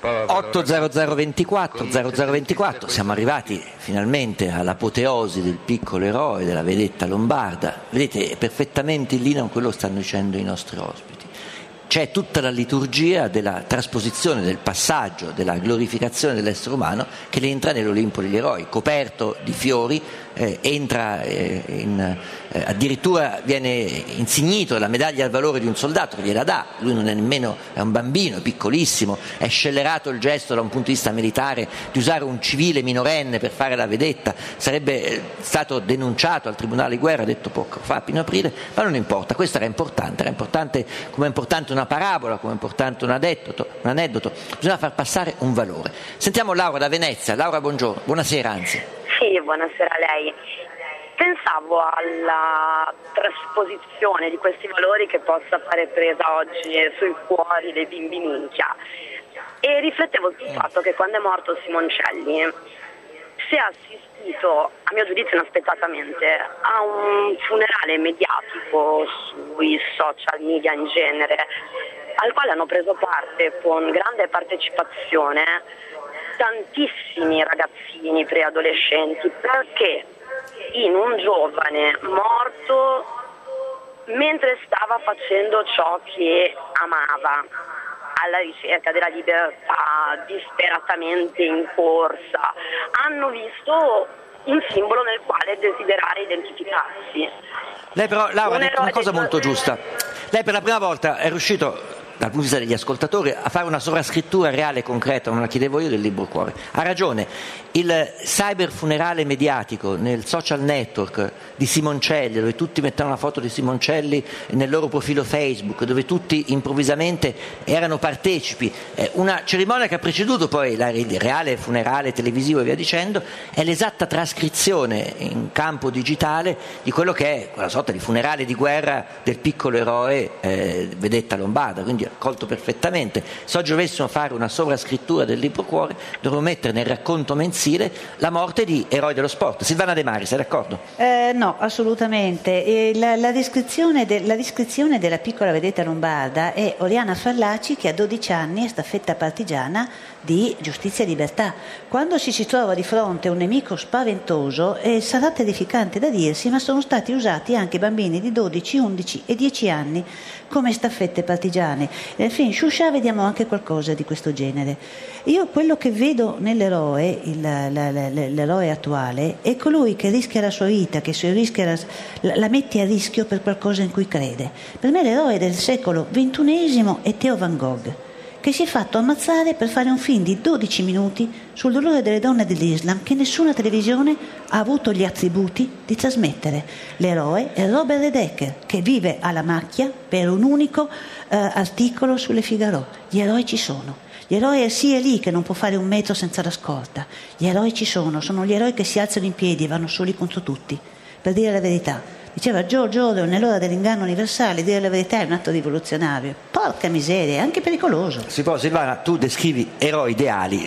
80024 siamo arrivati finalmente all'apoteosi del piccolo eroe della vedetta lombarda. Vedete, è perfettamente in linea con quello che stanno dicendo i nostri ospiti. C'è tutta la liturgia della trasposizione, del passaggio, della glorificazione dell'essere umano che entra nell'Olimpo degli eroi, coperto di fiori, entra addirittura viene insignito la medaglia al valore di un soldato che gliela dà. Lui non è nemmeno, è un bambino, è piccolissimo, è scellerato il gesto da un punto di vista militare di usare un civile minorenne per fare la vedetta, sarebbe stato denunciato al tribunale di guerra, detto poco fa, a aprile, ma non importa, questo era importante come è importante una parabola, come è importante un aneddoto, bisogna far passare un valore. Sentiamo Laura da Venezia. Laura, buongiorno, buonasera anzi. Sì, buonasera a lei. Pensavo alla trasposizione di questi valori che possa fare presa oggi sui cuori dei bimbi minchia e riflettevo sul fatto che quando è morto Simoncelli si è assistito, a mio giudizio inaspettatamente, a un funerale mediatico sui social media in genere, al quale hanno preso parte con grande partecipazione tantissimi ragazzini preadolescenti, perché in un giovane morto mentre stava facendo ciò che amava, alla ricerca della libertà, disperatamente in corsa, hanno visto un simbolo nel quale desiderare identificarsi. Lei però, Laura, ha detto una cosa molto giusta. Lei per la prima volta è riuscito, dal punto di vista degli ascoltatori, a fare una sovrascrittura reale e concreta, non la chiedevo io, del libro Cuore. Ha ragione, il cyber funerale mediatico nel social network di Simoncelli, dove tutti mettevano la foto di Simoncelli nel loro profilo Facebook, dove tutti improvvisamente erano partecipi, una cerimonia che ha preceduto poi il reale funerale televisivo e via dicendo, è l'esatta trascrizione in campo digitale di quello che è quella sorta di funerale di guerra del piccolo eroe Vedetta Lombarda, quindi colto perfettamente. Se oggi dovessimo fare una sovrascrittura del libro Cuore, dovremmo mettere nel racconto mensile la morte di eroi dello sport. Silvana De Mari, sei d'accordo? No, assolutamente. La descrizione della piccola Vedetta Lombarda è Oriana Fallaci, che a 12 anni è staffetta partigiana di Giustizia e Libertà. Quando si trova di fronte a un nemico spaventoso, sarà terrificante da dirsi, ma sono stati usati anche bambini di 12, 11 e 10 anni come staffette partigiane. Nel film Shusha vediamo anche qualcosa di questo genere. Io quello che vedo nell'eroe, l'eroe attuale, è colui che rischia la sua vita, che la mette a rischio per qualcosa in cui crede. Per me l'eroe del secolo XXI è Theo Van Gogh, che si è fatto ammazzare per fare un film di 12 minuti sul dolore delle donne dell'Islam che nessuna televisione ha avuto gli attributi di trasmettere. L'eroe è Robert Redeker, che vive alla macchia per un unico articolo sulle Figaro. Gli eroi ci sono. Gli eroi è sì e lì che non può fare un metro senza la scorta. Gli eroi ci sono gli eroi che si alzano in piedi e vanno soli contro tutti, per dire la verità. Diceva George Orwell nell'ora dell'inganno universale, dire la verità è un atto rivoluzionario. Porca miseria, è anche pericoloso. Silvana, tu descrivi eroi ideali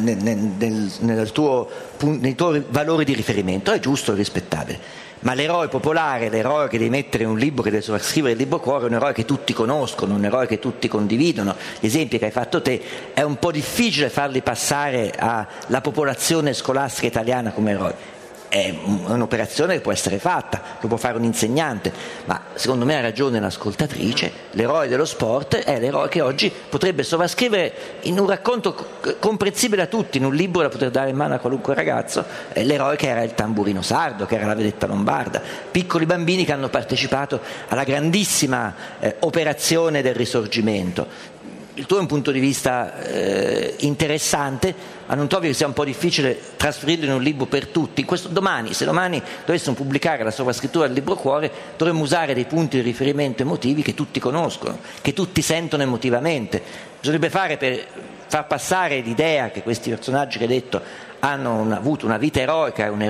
nei tuoi valori di riferimento, è giusto e rispettabile. Ma l'eroe popolare, l'eroe che devi mettere in un libro, che deve sovrascrivere il libro Cuore, è un eroe che tutti conoscono, un eroe che tutti condividono. Gli esempi che hai fatto te, è un po' difficile farli passare alla popolazione scolastica italiana come eroi. È un'operazione che può essere fatta, che può fare un insegnante, ma secondo me ha ragione l'ascoltatrice, l'eroe dello sport è l'eroe che oggi potrebbe sovrascrivere in un racconto comprensibile a tutti, in un libro da poter dare in mano a qualunque ragazzo, l'eroe che era il tamburino sardo, che era la Vedetta Lombarda, piccoli bambini che hanno partecipato alla grandissima operazione del Risorgimento. Il tuo è un punto di vista interessante, ma non trovi che sia un po' difficile trasferirlo in un libro per tutti? Se domani dovessimo pubblicare la sovrascrittura del libro Cuore, dovremmo usare dei punti di riferimento emotivi che tutti conoscono, che tutti sentono emotivamente. Bisognerebbe fare per far passare l'idea che questi personaggi che hai detto hanno avuto una vita eroica, un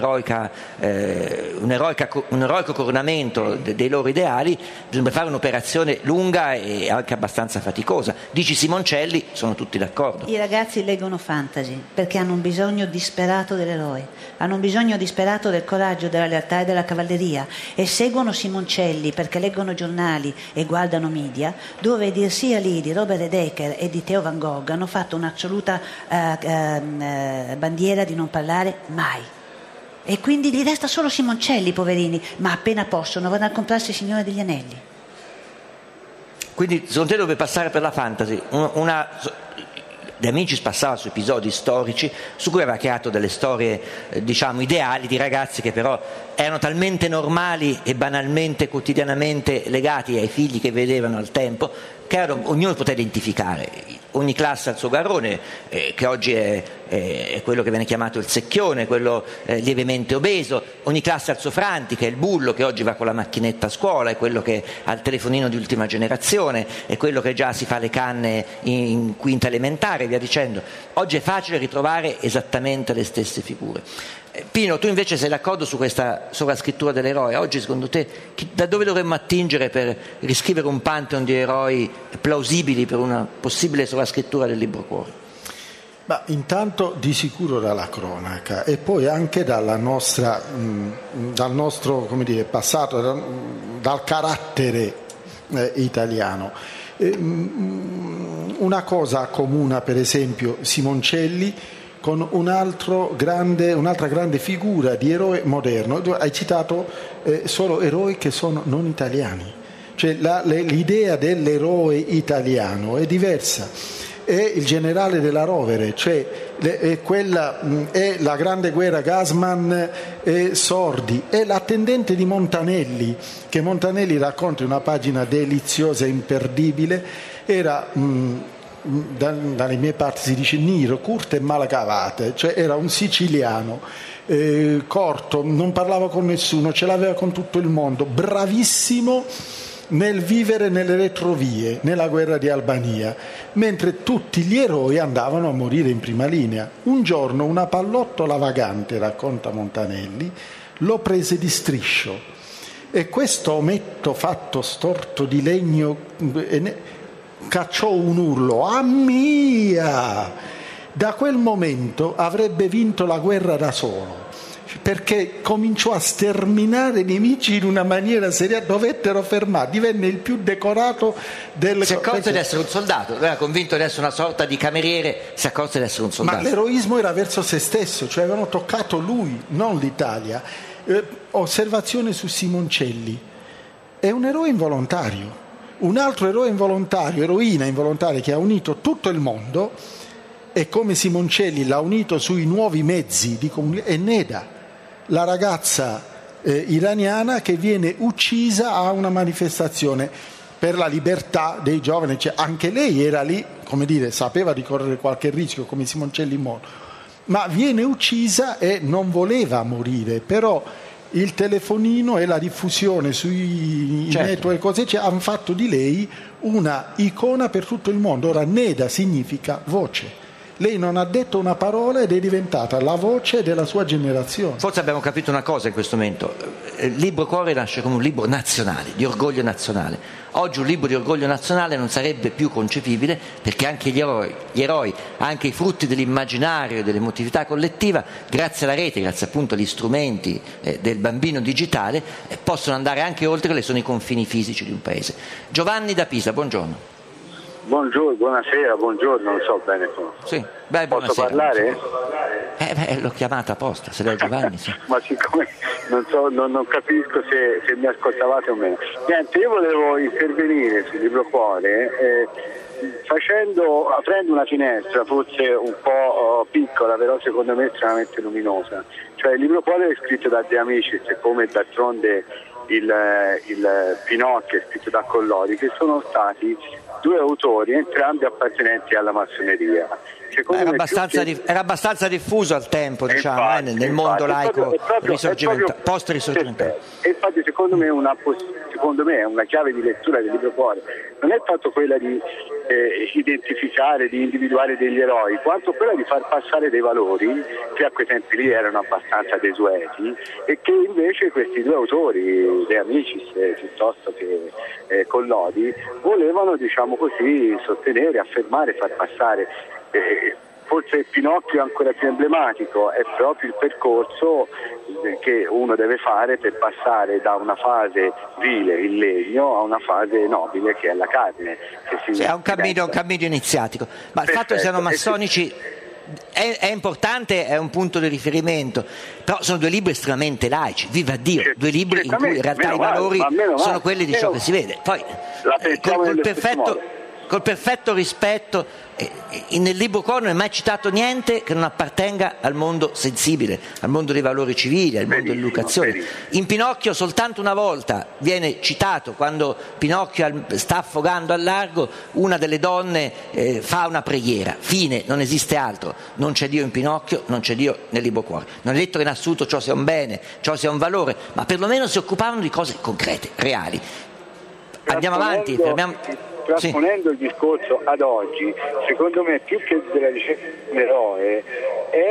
eroico coronamento dei loro ideali, bisogna fare un'operazione lunga e anche abbastanza faticosa. Dici Simoncelli, sono tutti d'accordo. I ragazzi leggono fantasy perché hanno un bisogno disperato dell'eroe, hanno un bisogno disperato del coraggio, della lealtà e della cavalleria, e seguono Simoncelli perché leggono giornali e guardano media, dove dir sia lì di Robert Redeker e di Theo Van Gogh hanno fatto un'assoluta bandiera di non parlare mai, e quindi gli resta solo Simoncelli, poverini, ma appena possono vanno a comprarsi il Signore degli Anelli. Quindi secondo te dovrebbe passare per la fantasy De Amicis passava su episodi storici su cui aveva creato delle storie ideali di ragazzi che però erano talmente normali e banalmente quotidianamente legati ai figli che vedevano al tempo che ognuno poteva identificare. Ogni classe ha il suo garrone, che oggi è quello che viene chiamato il secchione, quello lievemente obeso. Ogni classe ha il suo Franti, che è il bullo, che oggi va con la macchinetta a scuola, è quello che ha il telefonino di ultima generazione, è quello che già si fa le canne in quinta elementare e via dicendo. Oggi è facile ritrovare esattamente le stesse figure. Pino, tu invece sei d'accordo su questa sovrascrittura dell'eroe? Oggi secondo te da dove dovremmo attingere per riscrivere un pantheon di eroi plausibili per una possibile sovrascrittura del libro Cuore? Ma intanto di sicuro dalla cronaca e poi anche dal nostro passato, dal carattere italiano. Una cosa accomuna per esempio Simoncelli con un'altra grande figura di eroe moderno. Tu hai citato solo eroi che sono non italiani, cioè l'idea dell'eroe italiano è diversa. È il generale della Rovere, cioè è la grande guerra Gassman e Sordi, è l'attendente di Montanelli, che Montanelli racconta in una pagina deliziosa e imperdibile. Era dalle mie parti si dice nero, curte e malacavate, cioè era un siciliano, corto, non parlava con nessuno, ce l'aveva con tutto il mondo, bravissimo nel vivere nelle retrovie, nella guerra di Albania, mentre tutti gli eroi andavano a morire in prima linea. Un giorno una pallottola vagante, racconta Montanelli, lo prese di striscio e questo ometto fatto storto di legno cacciò un urlo: "Ammia!". Da quel momento avrebbe vinto la guerra da solo, perché cominciò a sterminare i nemici in una maniera seria, dovettero fermare, divenne il più decorato del... Si accorse di essere un soldato, era convinto di essere una sorta di cameriere, si accorse di essere un soldato. Ma l'eroismo era verso se stesso, cioè avevano toccato lui, non l'Italia. Osservazione su Simoncelli: è un eroe involontario. Un altro eroe involontario, eroina involontaria che ha unito tutto il mondo, e come Simoncelli l'ha unito sui nuovi mezzi di comunicazione, è Neda, la ragazza iraniana che viene uccisa a una manifestazione per la libertà dei giovani. Cioè, anche lei era lì, come dire, sapeva di correre qualche rischio come Simoncelli ma viene uccisa e non voleva morire, però il telefonino e la diffusione sui network e cose hanno fatto di lei una icona per tutto il mondo. Ora Neda significa voce. Lei non ha detto una parola ed è diventata la voce della sua generazione. Forse abbiamo capito una cosa in questo momento: il libro Cuore nasce come un libro nazionale, di orgoglio nazionale. Oggi un libro di orgoglio nazionale non sarebbe più concepibile, perché anche gli eroi, anche i frutti dell'immaginario e dell'emotività collettiva, grazie alla rete, grazie appunto agli strumenti del bambino digitale, possono andare anche oltre quelli che sono i confini fisici di un paese. Giovanni da Pisa, buongiorno. Buongiorno, buonasera, buongiorno, non so bene. Sì, posso parlare? L'ho chiamata apposta, se lei è Giovanni. Sì. Ma siccome non capisco se mi ascoltavate o meno. Niente, io volevo intervenire sul libro Cuore aprendo una finestra, forse un po' piccola, però secondo me estremamente luminosa. Cioè il libro Cuore è scritto da De Amicis, come d'altronde il Pinocchio è scritto da Collodi, che sono stati due autori, entrambi appartenenti alla massoneria. Era abbastanza diffuso al tempo, diciamo, nel mondo laico post-risorgimentale. E infatti secondo me una chiave di lettura del libro Cuore non è tanto quella di identificare, di individuare degli eroi, quanto quella di far passare dei valori che a quei tempi lì erano abbastanza desueti e che invece questi due autori, De Amicis piuttosto che Collodi, volevano, diciamo così, sostenere, affermare, far passare. Forse Pinocchio è ancora più emblematico, è proprio il percorso che uno deve fare per passare da una fase vile, il legno, a una fase nobile che è la carne. È un cammino iniziatico, ma il fatto che siano massonici è importante, è un punto di riferimento, però sono due libri estremamente laici, viva Dio, due libri in cui in realtà i valori sono quelli di ciò che si vede. Poi col perfetto rispetto, nel libro Cuore non è mai citato niente che non appartenga al mondo sensibile, al mondo dei valori civili, al mondo dell'educazione. In Pinocchio soltanto una volta viene citato, quando Pinocchio sta affogando al largo, una delle donne fa una preghiera, fine, non esiste altro, non c'è Dio in Pinocchio, non c'è Dio nel libro Cuore. Non è detto che in assoluto ciò sia un bene, ciò sia un valore, ma perlomeno si occupavano di cose concrete, reali. Andiamo avanti, trasponendo il discorso ad oggi, secondo me più che della ricerca dell'eroe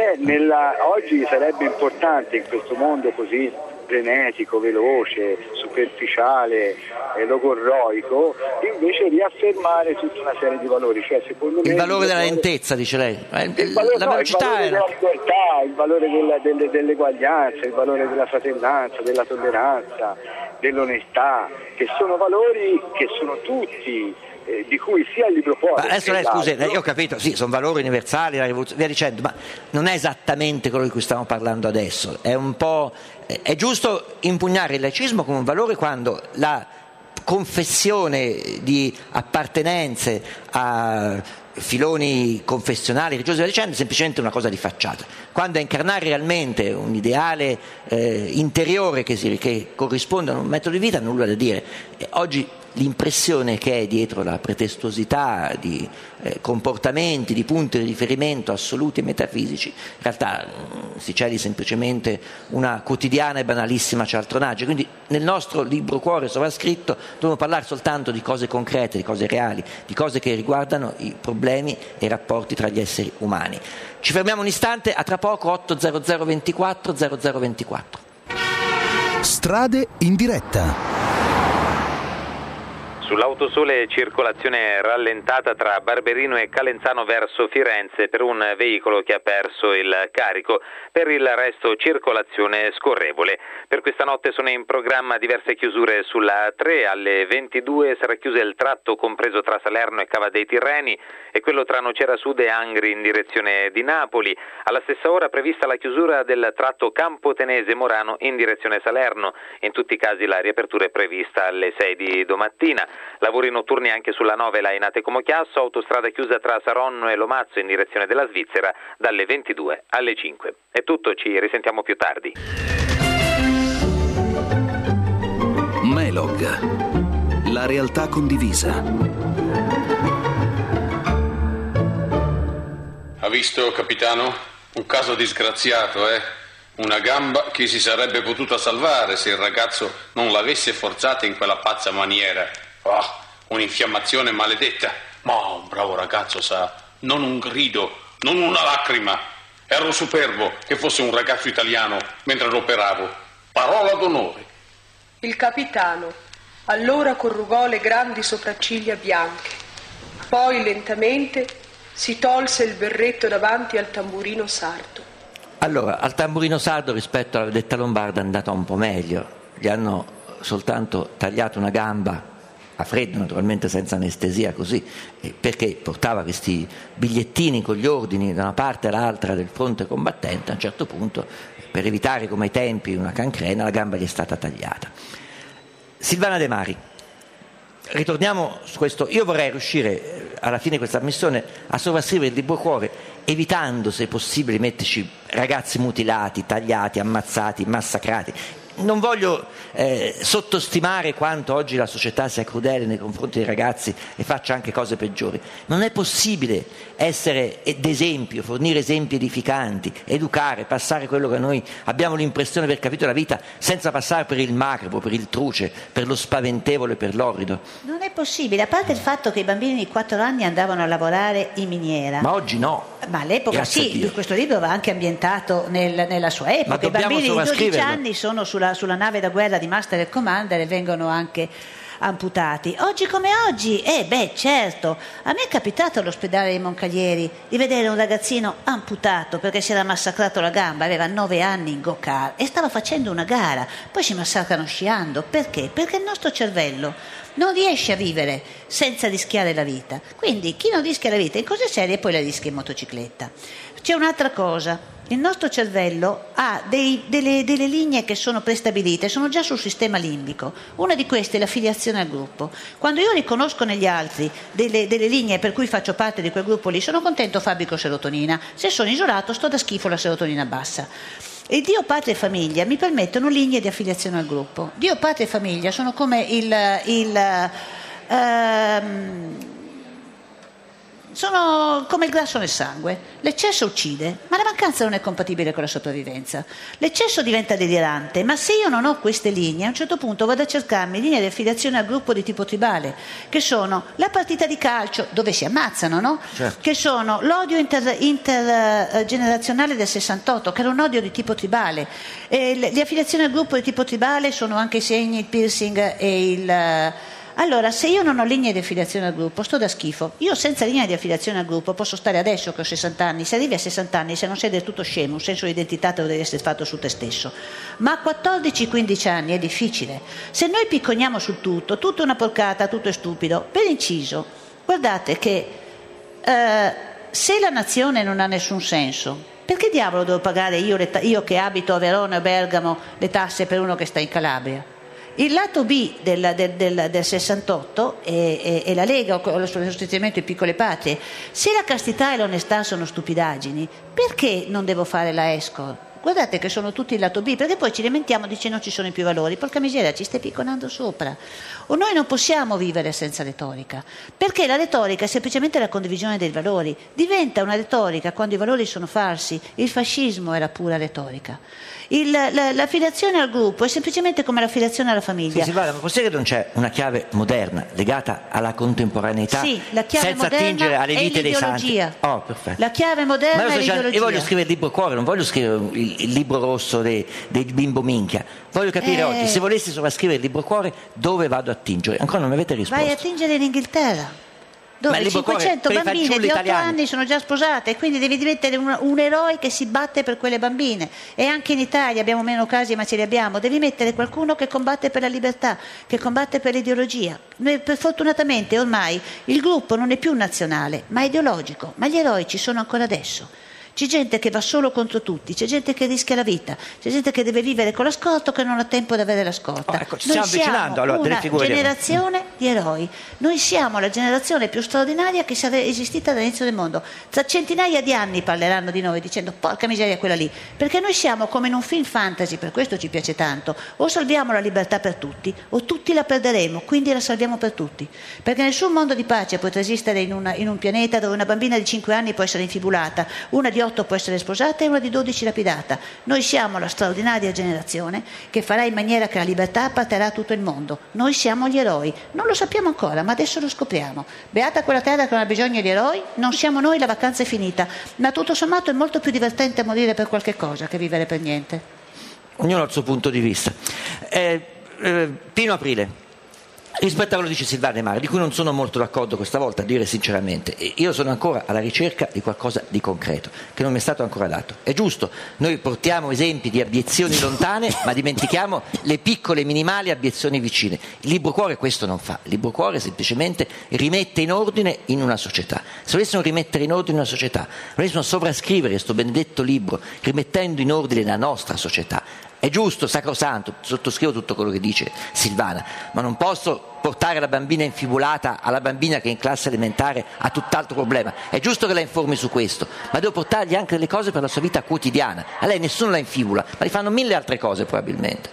oggi sarebbe importante in questo mondo così frenetico, veloce, superficiale e logorroico, invece riaffermare tutta una serie di valori. Cioè, secondo me, il valore della lentezza, dice lei, il valore della libertà, il valore dell'eguaglianza, il valore della fratellanza, della tolleranza, dell'onestà, che sono valori che sono tutti, di cui sia il libro Cuore. Adesso lei, scusi, io ho capito, sì, sono valori universali, la rivoluzione, via dicendo, ma non è esattamente quello di cui stiamo parlando adesso. È giusto impugnare il laicismo come un valore quando la confessione di appartenenze a filoni confessionali, religiosi, via dicendo, è semplicemente una cosa di facciata. Quando è incarnare realmente un ideale interiore che corrisponde a un metodo di vita, nulla da dire. Oggi l'impressione che è dietro la pretestuosità di comportamenti, di punti di riferimento assoluti e metafisici, in realtà si celi semplicemente una quotidiana e banalissima cialtronaggine. Quindi nel nostro libro Cuore sovrascritto dobbiamo parlare soltanto di cose concrete, di cose reali, di cose che riguardano i problemi e i rapporti tra gli esseri umani. Ci fermiamo un istante, a tra poco. 800 24 0024. Strade in diretta. Sull'autosole circolazione rallentata tra Barberino e Calenzano verso Firenze per un veicolo che ha perso il carico. Per il resto circolazione scorrevole. Per questa notte sono in programma diverse chiusure sulla 3. Alle 22 sarà chiuso il tratto compreso tra Salerno e Cava dei Tirreni e quello tra Nocera Sud e Angri in direzione di Napoli. Alla stessa ora prevista la chiusura del tratto Campotenese-Morano in direzione Salerno. In tutti i casi la riapertura è prevista alle 6 di domattina. Lavori notturni anche sulla 9 Lainate-Como-Chiasso, autostrada chiusa tra Saronno e Lomazzo in direzione della Svizzera dalle 22 alle 5. È tutto, ci risentiamo più tardi. Melog, la realtà condivisa. Ha visto, capitano? Un caso disgraziato, Una gamba che si sarebbe potuta salvare se il ragazzo non l'avesse forzata in quella pazza maniera. Un'infiammazione maledetta. Ma un bravo ragazzo, sa, non un grido, non una lacrima. Ero superbo che fosse un ragazzo italiano mentre lo operavo. Parola d'onore. Il capitano allora corrugò le grandi sopracciglia bianche. Poi lentamente si tolse il berretto davanti al tamburino sardo. Allora, al tamburino sardo rispetto alla vedetta lombarda è andata un po' meglio. Gli hanno soltanto tagliato una gamba a freddo, naturalmente senza anestesia, così, perché portava questi bigliettini con gli ordini da una parte all'altra del fronte combattente. A un certo punto, per evitare come ai tempi una cancrena, la gamba gli è stata tagliata. Silvana De Mari, ritorniamo su questo. Io vorrei riuscire alla fine di questa missione a sovrascrivere il libro Cuore, evitando, se possibile, metterci ragazzi mutilati, tagliati, ammazzati, massacrati. Non voglio sottostimare quanto oggi la società sia crudele nei confronti dei ragazzi e faccia anche cose peggiori. Non è possibile essere d'esempio, fornire esempi edificanti, educare, passare quello che noi abbiamo l'impressione di aver capito la vita, senza passare per il macabro, per il truce, per lo spaventevole, per l'orrido. Non è possibile, a parte il fatto che i bambini di 4 anni andavano a lavorare in miniera. Ma oggi no. Ma all'epoca sì, questo libro va anche ambientato nella sua epoca. I bambini di 12 anni sono sulla nave da guerra di Master e Commander e vengono anche amputati. Oggi come oggi, certo, a me è capitato all'ospedale di Moncaglieri di vedere un ragazzino amputato perché si era massacrato la gamba, aveva 9 anni in go-kart e stava facendo una gara, poi si massacrano sciando. Perché? Perché il nostro cervello non riesce a vivere senza rischiare la vita, quindi chi non rischia la vita in cose serie poi la rischia in motocicletta. C'è un'altra cosa. Il nostro cervello ha delle linee che sono prestabilite, sono già sul sistema limbico. Una di queste è l'affiliazione al gruppo. Quando io riconosco negli altri delle linee per cui faccio parte di quel gruppo lì, sono contento, fabbrico serotonina. Se sono isolato, sto da schifo, la serotonina bassa. E Dio, Patria e Famiglia mi permettono linee di affiliazione al gruppo. Dio, Patria e Famiglia sono come sono come il grasso nel sangue. L'eccesso uccide, ma la mancanza non è compatibile con la sopravvivenza. L'eccesso diventa delirante, ma se io non ho queste linee, a un certo punto vado a cercarmi linee di affiliazione al gruppo di tipo tribale, che sono la partita di calcio, dove si ammazzano, no? Certo. Che sono l'odio intergenerazionale del 68, che era un odio di tipo tribale. Le affiliazioni al gruppo di tipo tribale sono anche i segni, il piercing e il... Allora, se io non ho linee di affiliazione al gruppo, sto da schifo. Io senza linea di affiliazione al gruppo posso stare adesso che ho 60 anni. Se arrivi a 60 anni, se non sei del tutto scemo, un senso di identità te lo devi essere fatto su te stesso. Ma a 14-15 anni è difficile. Se noi picconiamo su tutto è una porcata, tutto è stupido. Per inciso, guardate che se la nazione non ha nessun senso, perché diavolo devo pagare io che abito a Verona o Bergamo le tasse per uno che sta in Calabria? Il lato B del 68 è la Lega o il sostituimento di piccole patrie. Se la castità e l'onestà sono stupidaggini, perché non devo fare la escort? Guardate che sono tutti il lato B, perché poi ci lamentiamo, dice non ci sono più valori. Porca miseria, ci stai picconando sopra. O noi non possiamo vivere senza retorica, perché la retorica è semplicemente la condivisione dei valori. Diventa una retorica quando i valori sono falsi. Il fascismo era pura retorica. L'affiliazione al gruppo è semplicemente come l'affiliazione alla famiglia. Sì, Silvana, ma possibile che non c'è una chiave moderna legata alla contemporaneità, sì, la chiave senza moderna attingere alle vite dei santi? Oh, perfetto. La chiave moderna è l'ideologia. Io voglio scrivere il libro cuore, non voglio scrivere il libro rosso dei bimbo minchia. Voglio capire oggi, se volessi sovrascrivere il libro cuore, dove vado a attingere? Ancora non mi avete risposto. Vai a attingere in Inghilterra, dove 500 bambine di 8 anni sono già sposate, e quindi devi mettere un eroe che si batte per quelle bambine. E anche in Italia abbiamo meno casi, ma ce li abbiamo. Devi mettere qualcuno che combatte per la libertà, che combatte per l'ideologia. Noi, fortunatamente ormai il gruppo non è più nazionale ma ideologico, ma gli eroi ci sono ancora adesso. C'è gente che va solo contro tutti, c'è gente che rischia la vita, c'è gente che deve vivere con la scorta o che non ha tempo di avere la scorta. Ecco, ci stiamo avvicinando allora delle figure. Generazione di eroi. Noi siamo la generazione più straordinaria che sia esistita dall'inizio del mondo. Tra centinaia di anni parleranno di noi dicendo porca miseria quella lì, perché noi siamo come in un film fantasy, per questo ci piace tanto. O salviamo la libertà per tutti o tutti la perderemo, quindi la salviamo per tutti. Perché nessun mondo di pace potrà esistere in un pianeta dove una bambina di 5 anni può essere infibulata, una di 8 può essere sposata e una di 12 lapidata. Noi siamo la straordinaria generazione che farà in maniera che la libertà apparterà a tutto il mondo. Noi siamo gli eroi. Non lo sappiamo ancora, ma adesso lo scopriamo. Beata quella terra che non ha bisogno di eroi, non siamo noi, la vacanza è finita. Ma tutto sommato è molto più divertente morire per qualche cosa che vivere per niente. Ognuno ha il suo punto di vista. Pino Aprile. Rispetto a quello che dice Silvana De Mare, di cui non sono molto d'accordo questa volta, a dire sinceramente, io sono ancora alla ricerca di qualcosa di concreto, che non mi è stato ancora dato. È giusto, noi portiamo esempi di abiezioni lontane, ma dimentichiamo le piccole, minimali abiezioni vicine. Il Libro Cuore questo non fa, il Libro Cuore semplicemente rimette in ordine in una società. Se volessimo rimettere in ordine una società, volessimo sovrascrivere questo benedetto libro, rimettendo in ordine la nostra società, è giusto, sacrosanto, sottoscrivo tutto quello che dice Silvana, ma non posso portare la bambina infibulata alla bambina che in classe elementare ha tutt'altro problema. È giusto che la informi su questo, ma devo portargli anche delle cose per la sua vita quotidiana. A lei nessuno la infibula, ma gli fanno 1000 altre cose probabilmente.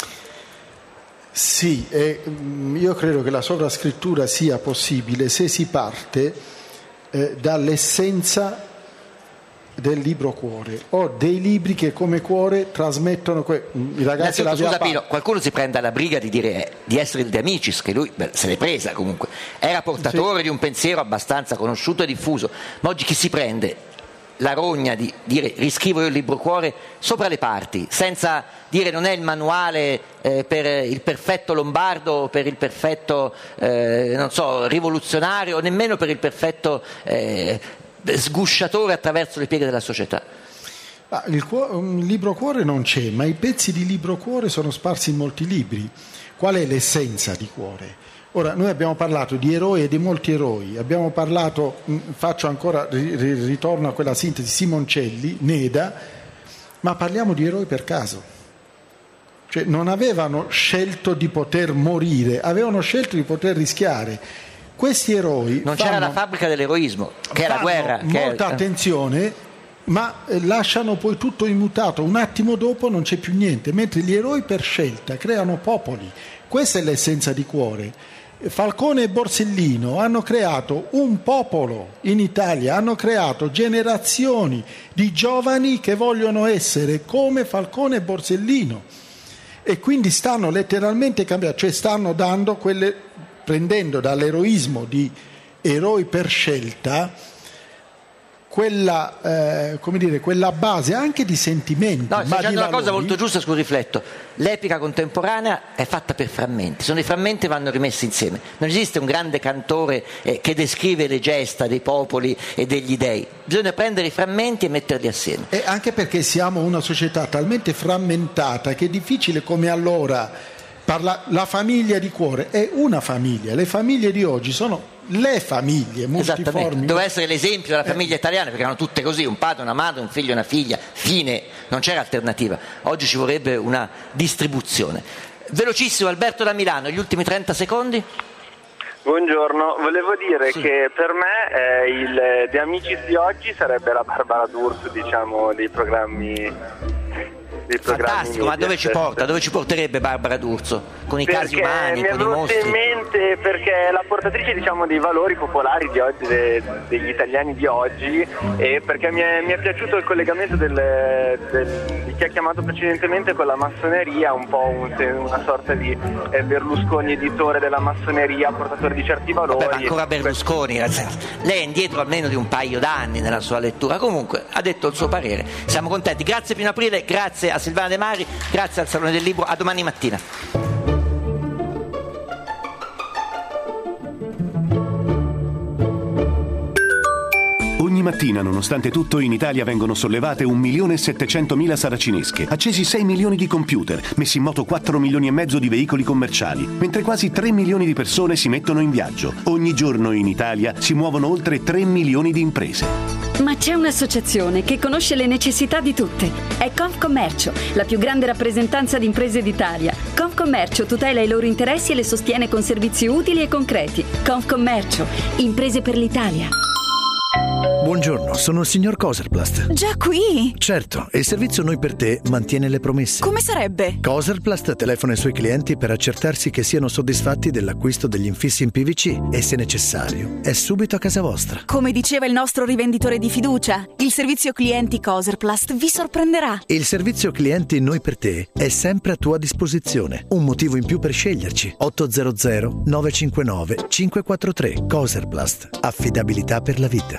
Sì, io credo che la sovrascrittura sia possibile se si parte dall'essenza del libro cuore, o dei libri che come cuore trasmettono i ragazzi. Scusa Pino, qualcuno si prende la briga di dire di essere il De Amicis, che lui se l'è presa comunque, era portatore di un pensiero abbastanza conosciuto e diffuso, ma oggi chi si prende la rogna di dire riscrivo io il libro cuore sopra le parti, senza dire non è il manuale per il perfetto lombardo, per il perfetto non so, rivoluzionario, nemmeno per il perfetto sgusciatore attraverso le pieghe della società. Il libro cuore non c'è, ma i pezzi di libro cuore sono sparsi in molti libri. Qual è l'essenza di cuore? Ora, noi abbiamo parlato di eroi e di molti eroi, abbiamo parlato, faccio ancora ritorno a quella sintesi, Simoncelli, Neda, ma parliamo di eroi per caso. Cioè non avevano scelto di poter morire, avevano scelto di poter rischiare. Questi eroi non c'era la fabbrica dell'eroismo, che è la guerra. Molta attenzione, ma lasciano poi tutto immutato. Un attimo dopo non c'è più niente, mentre gli eroi per scelta creano popoli. Questa è l'essenza di cuore. Falcone e Borsellino hanno creato un popolo in Italia, hanno creato generazioni di giovani che vogliono essere come Falcone e Borsellino, e quindi stanno letteralmente cambiando, cioè stanno prendendo dall'eroismo di eroi per scelta quella base anche di sentimenti. No, stai dicendo una cosa molto giusta, su cui rifletto. L'epica contemporanea è fatta per frammenti, sono i frammenti che vanno rimessi insieme. Non esiste un grande cantore che descrive le gesta dei popoli e degli dei. Bisogna prendere i frammenti e metterli assieme. E anche perché siamo una società talmente frammentata che è difficile, come allora la famiglia di cuore è una famiglia. Le famiglie di oggi sono le famiglie multiformi. Doveva essere l'esempio della famiglia italiana, perché erano tutte così, un padre, una madre, un figlio e una figlia, fine, non c'era alternativa. Oggi ci vorrebbe una distribuzione. Velocissimo, Alberto da Milano, gli ultimi 30 secondi. Buongiorno, volevo dire che per me il The Amici di oggi sarebbe la Barbara D'Urso, diciamo, dei programmi. Fantastico, ma dove ci porta? Dove ci porterebbe Barbara D'Urso? Con i casi umani, con i mostri? Mi è venuto in mente perché è la portatrice, diciamo, dei valori popolari di oggi, degli italiani di oggi, e perché mi è piaciuto il collegamento di chi ha chiamato precedentemente con la massoneria, un po' una sorta di Berlusconi editore della massoneria, portatore di certi valori. Vabbè, ma ancora Berlusconi, lei è indietro almeno di un paio d'anni nella sua lettura. Comunque ha detto il suo parere, siamo contenti. Grazie Pino Aprile, grazie a Silvana De Mari, grazie al Salone del Libro, a domani mattina. Ogni mattina, nonostante tutto, in Italia vengono sollevate 1.700.000 saracinesche, accesi 6 milioni di computer, messi in moto 4 milioni e mezzo di veicoli commerciali, mentre quasi 3 milioni di persone si mettono in viaggio. Ogni giorno in Italia si muovono oltre 3 milioni di imprese. Ma c'è un'associazione che conosce le necessità di tutte. È Confcommercio, la più grande rappresentanza di imprese d'Italia. Confcommercio tutela i loro interessi e le sostiene con servizi utili e concreti. Confcommercio, imprese per l'Italia. Buongiorno, sono il signor Coserplast. Già qui? Certo, e il servizio Noi per te mantiene le promesse. Come sarebbe? Coserplast telefona ai suoi clienti per accertarsi che siano soddisfatti dell'acquisto degli infissi in PVC e, se necessario, è subito a casa vostra. Come diceva il nostro rivenditore di fiducia, il servizio clienti Coserplast vi sorprenderà. Il servizio clienti Noi per te è sempre a tua disposizione. Un motivo in più per sceglierci. 800 959 543. Coserplast. Affidabilità per la vita.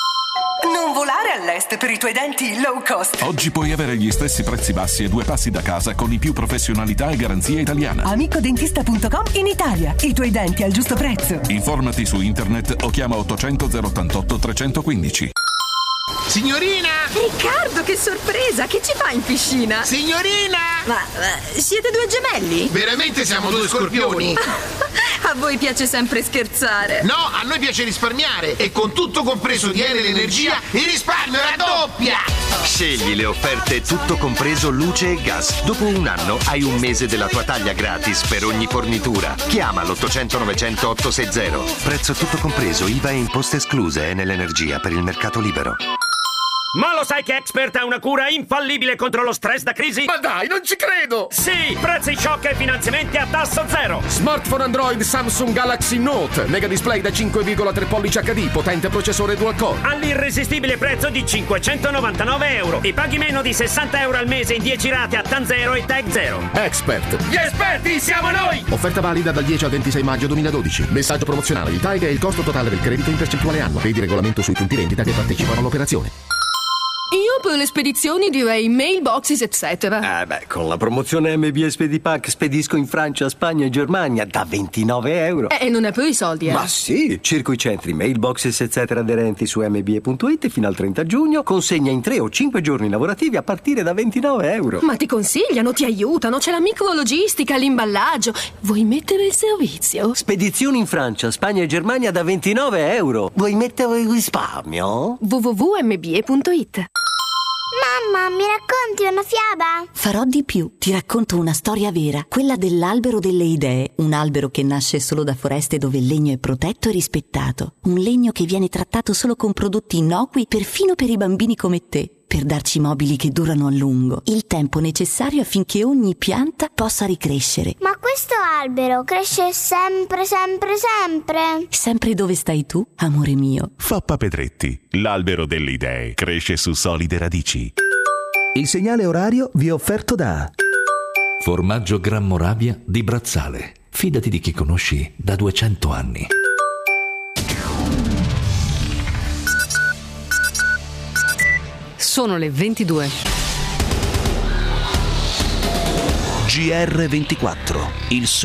Non volare all'est per i tuoi denti low cost. Oggi puoi avere gli stessi prezzi bassi e 2 passi da casa con i più professionalità e garanzia italiana. Amicodentista.com in Italia. I tuoi denti al giusto prezzo. Informati su internet o chiama 800 088 315. Signorina! Riccardo, che sorpresa! Che ci fa in piscina? Signorina! Ma siete 2 gemelli? Veramente siamo 2 scorpioni. A voi piace sempre scherzare. No, a noi piace risparmiare. E con tutto compreso di Enel Energia, il risparmio raddoppia! Scegli le offerte tutto compreso luce e gas. Dopo un anno hai un mese della tua taglia gratis per ogni fornitura. Chiama l'800 900 860. Prezzo tutto compreso, IVA e imposte escluse. Enel Energia per il mercato libero. Ma lo sai che Expert ha una cura infallibile contro lo stress da crisi? Ma dai, non ci credo! Sì, prezzi shock e finanziamenti a tasso zero. Smartphone Android Samsung Galaxy Note, mega display da 5,3 pollici HD, potente processore dual core. All'irresistibile prezzo di €599 e paghi meno di €60 al mese in 10 rate a TAN 0 e TAG 0. Expert. Gli esperti siamo noi! Offerta valida dal 10 al 26 maggio 2012. Messaggio promozionale. Il TAG è il costo totale del credito in percentuale annuo. Vedi regolamento sui punti vendita che partecipano all'operazione. Io per le spedizioni direi mailboxes eccetera. Con la promozione MB Spedipack spedisco in Francia, Spagna e Germania da €29. E non è per i soldi, Ma sì, cerco i centri mailboxes eccetera aderenti su mbe.it fino al 30 giugno, consegna in 3 o 5 giorni lavorativi a partire da €29. Ma ti consigliano, ti aiutano, c'è la micrologistica, l'imballaggio. Vuoi mettere il servizio? Spedizioni in Francia, Spagna e Germania da €29. Vuoi mettere il risparmio? www.mbe.it. Mamma, mi racconti una fiaba? Farò di più. Ti racconto una storia vera, quella dell'albero delle idee, un albero che nasce solo da foreste dove il legno è protetto e rispettato, un legno che viene trattato solo con prodotti innocui perfino per i bambini come te, per darci mobili che durano a lungo, il tempo necessario affinché ogni pianta possa ricrescere. Ma questo albero cresce sempre, sempre, sempre. Sempre dove stai tu, amore mio. Foppa Pedretti, l'albero delle idee, cresce su solide radici. Il segnale orario vi è offerto da Formaggio Gran Moravia di Brazzale. Fidati di chi conosci da 200 anni. Sono le 22. GR24, il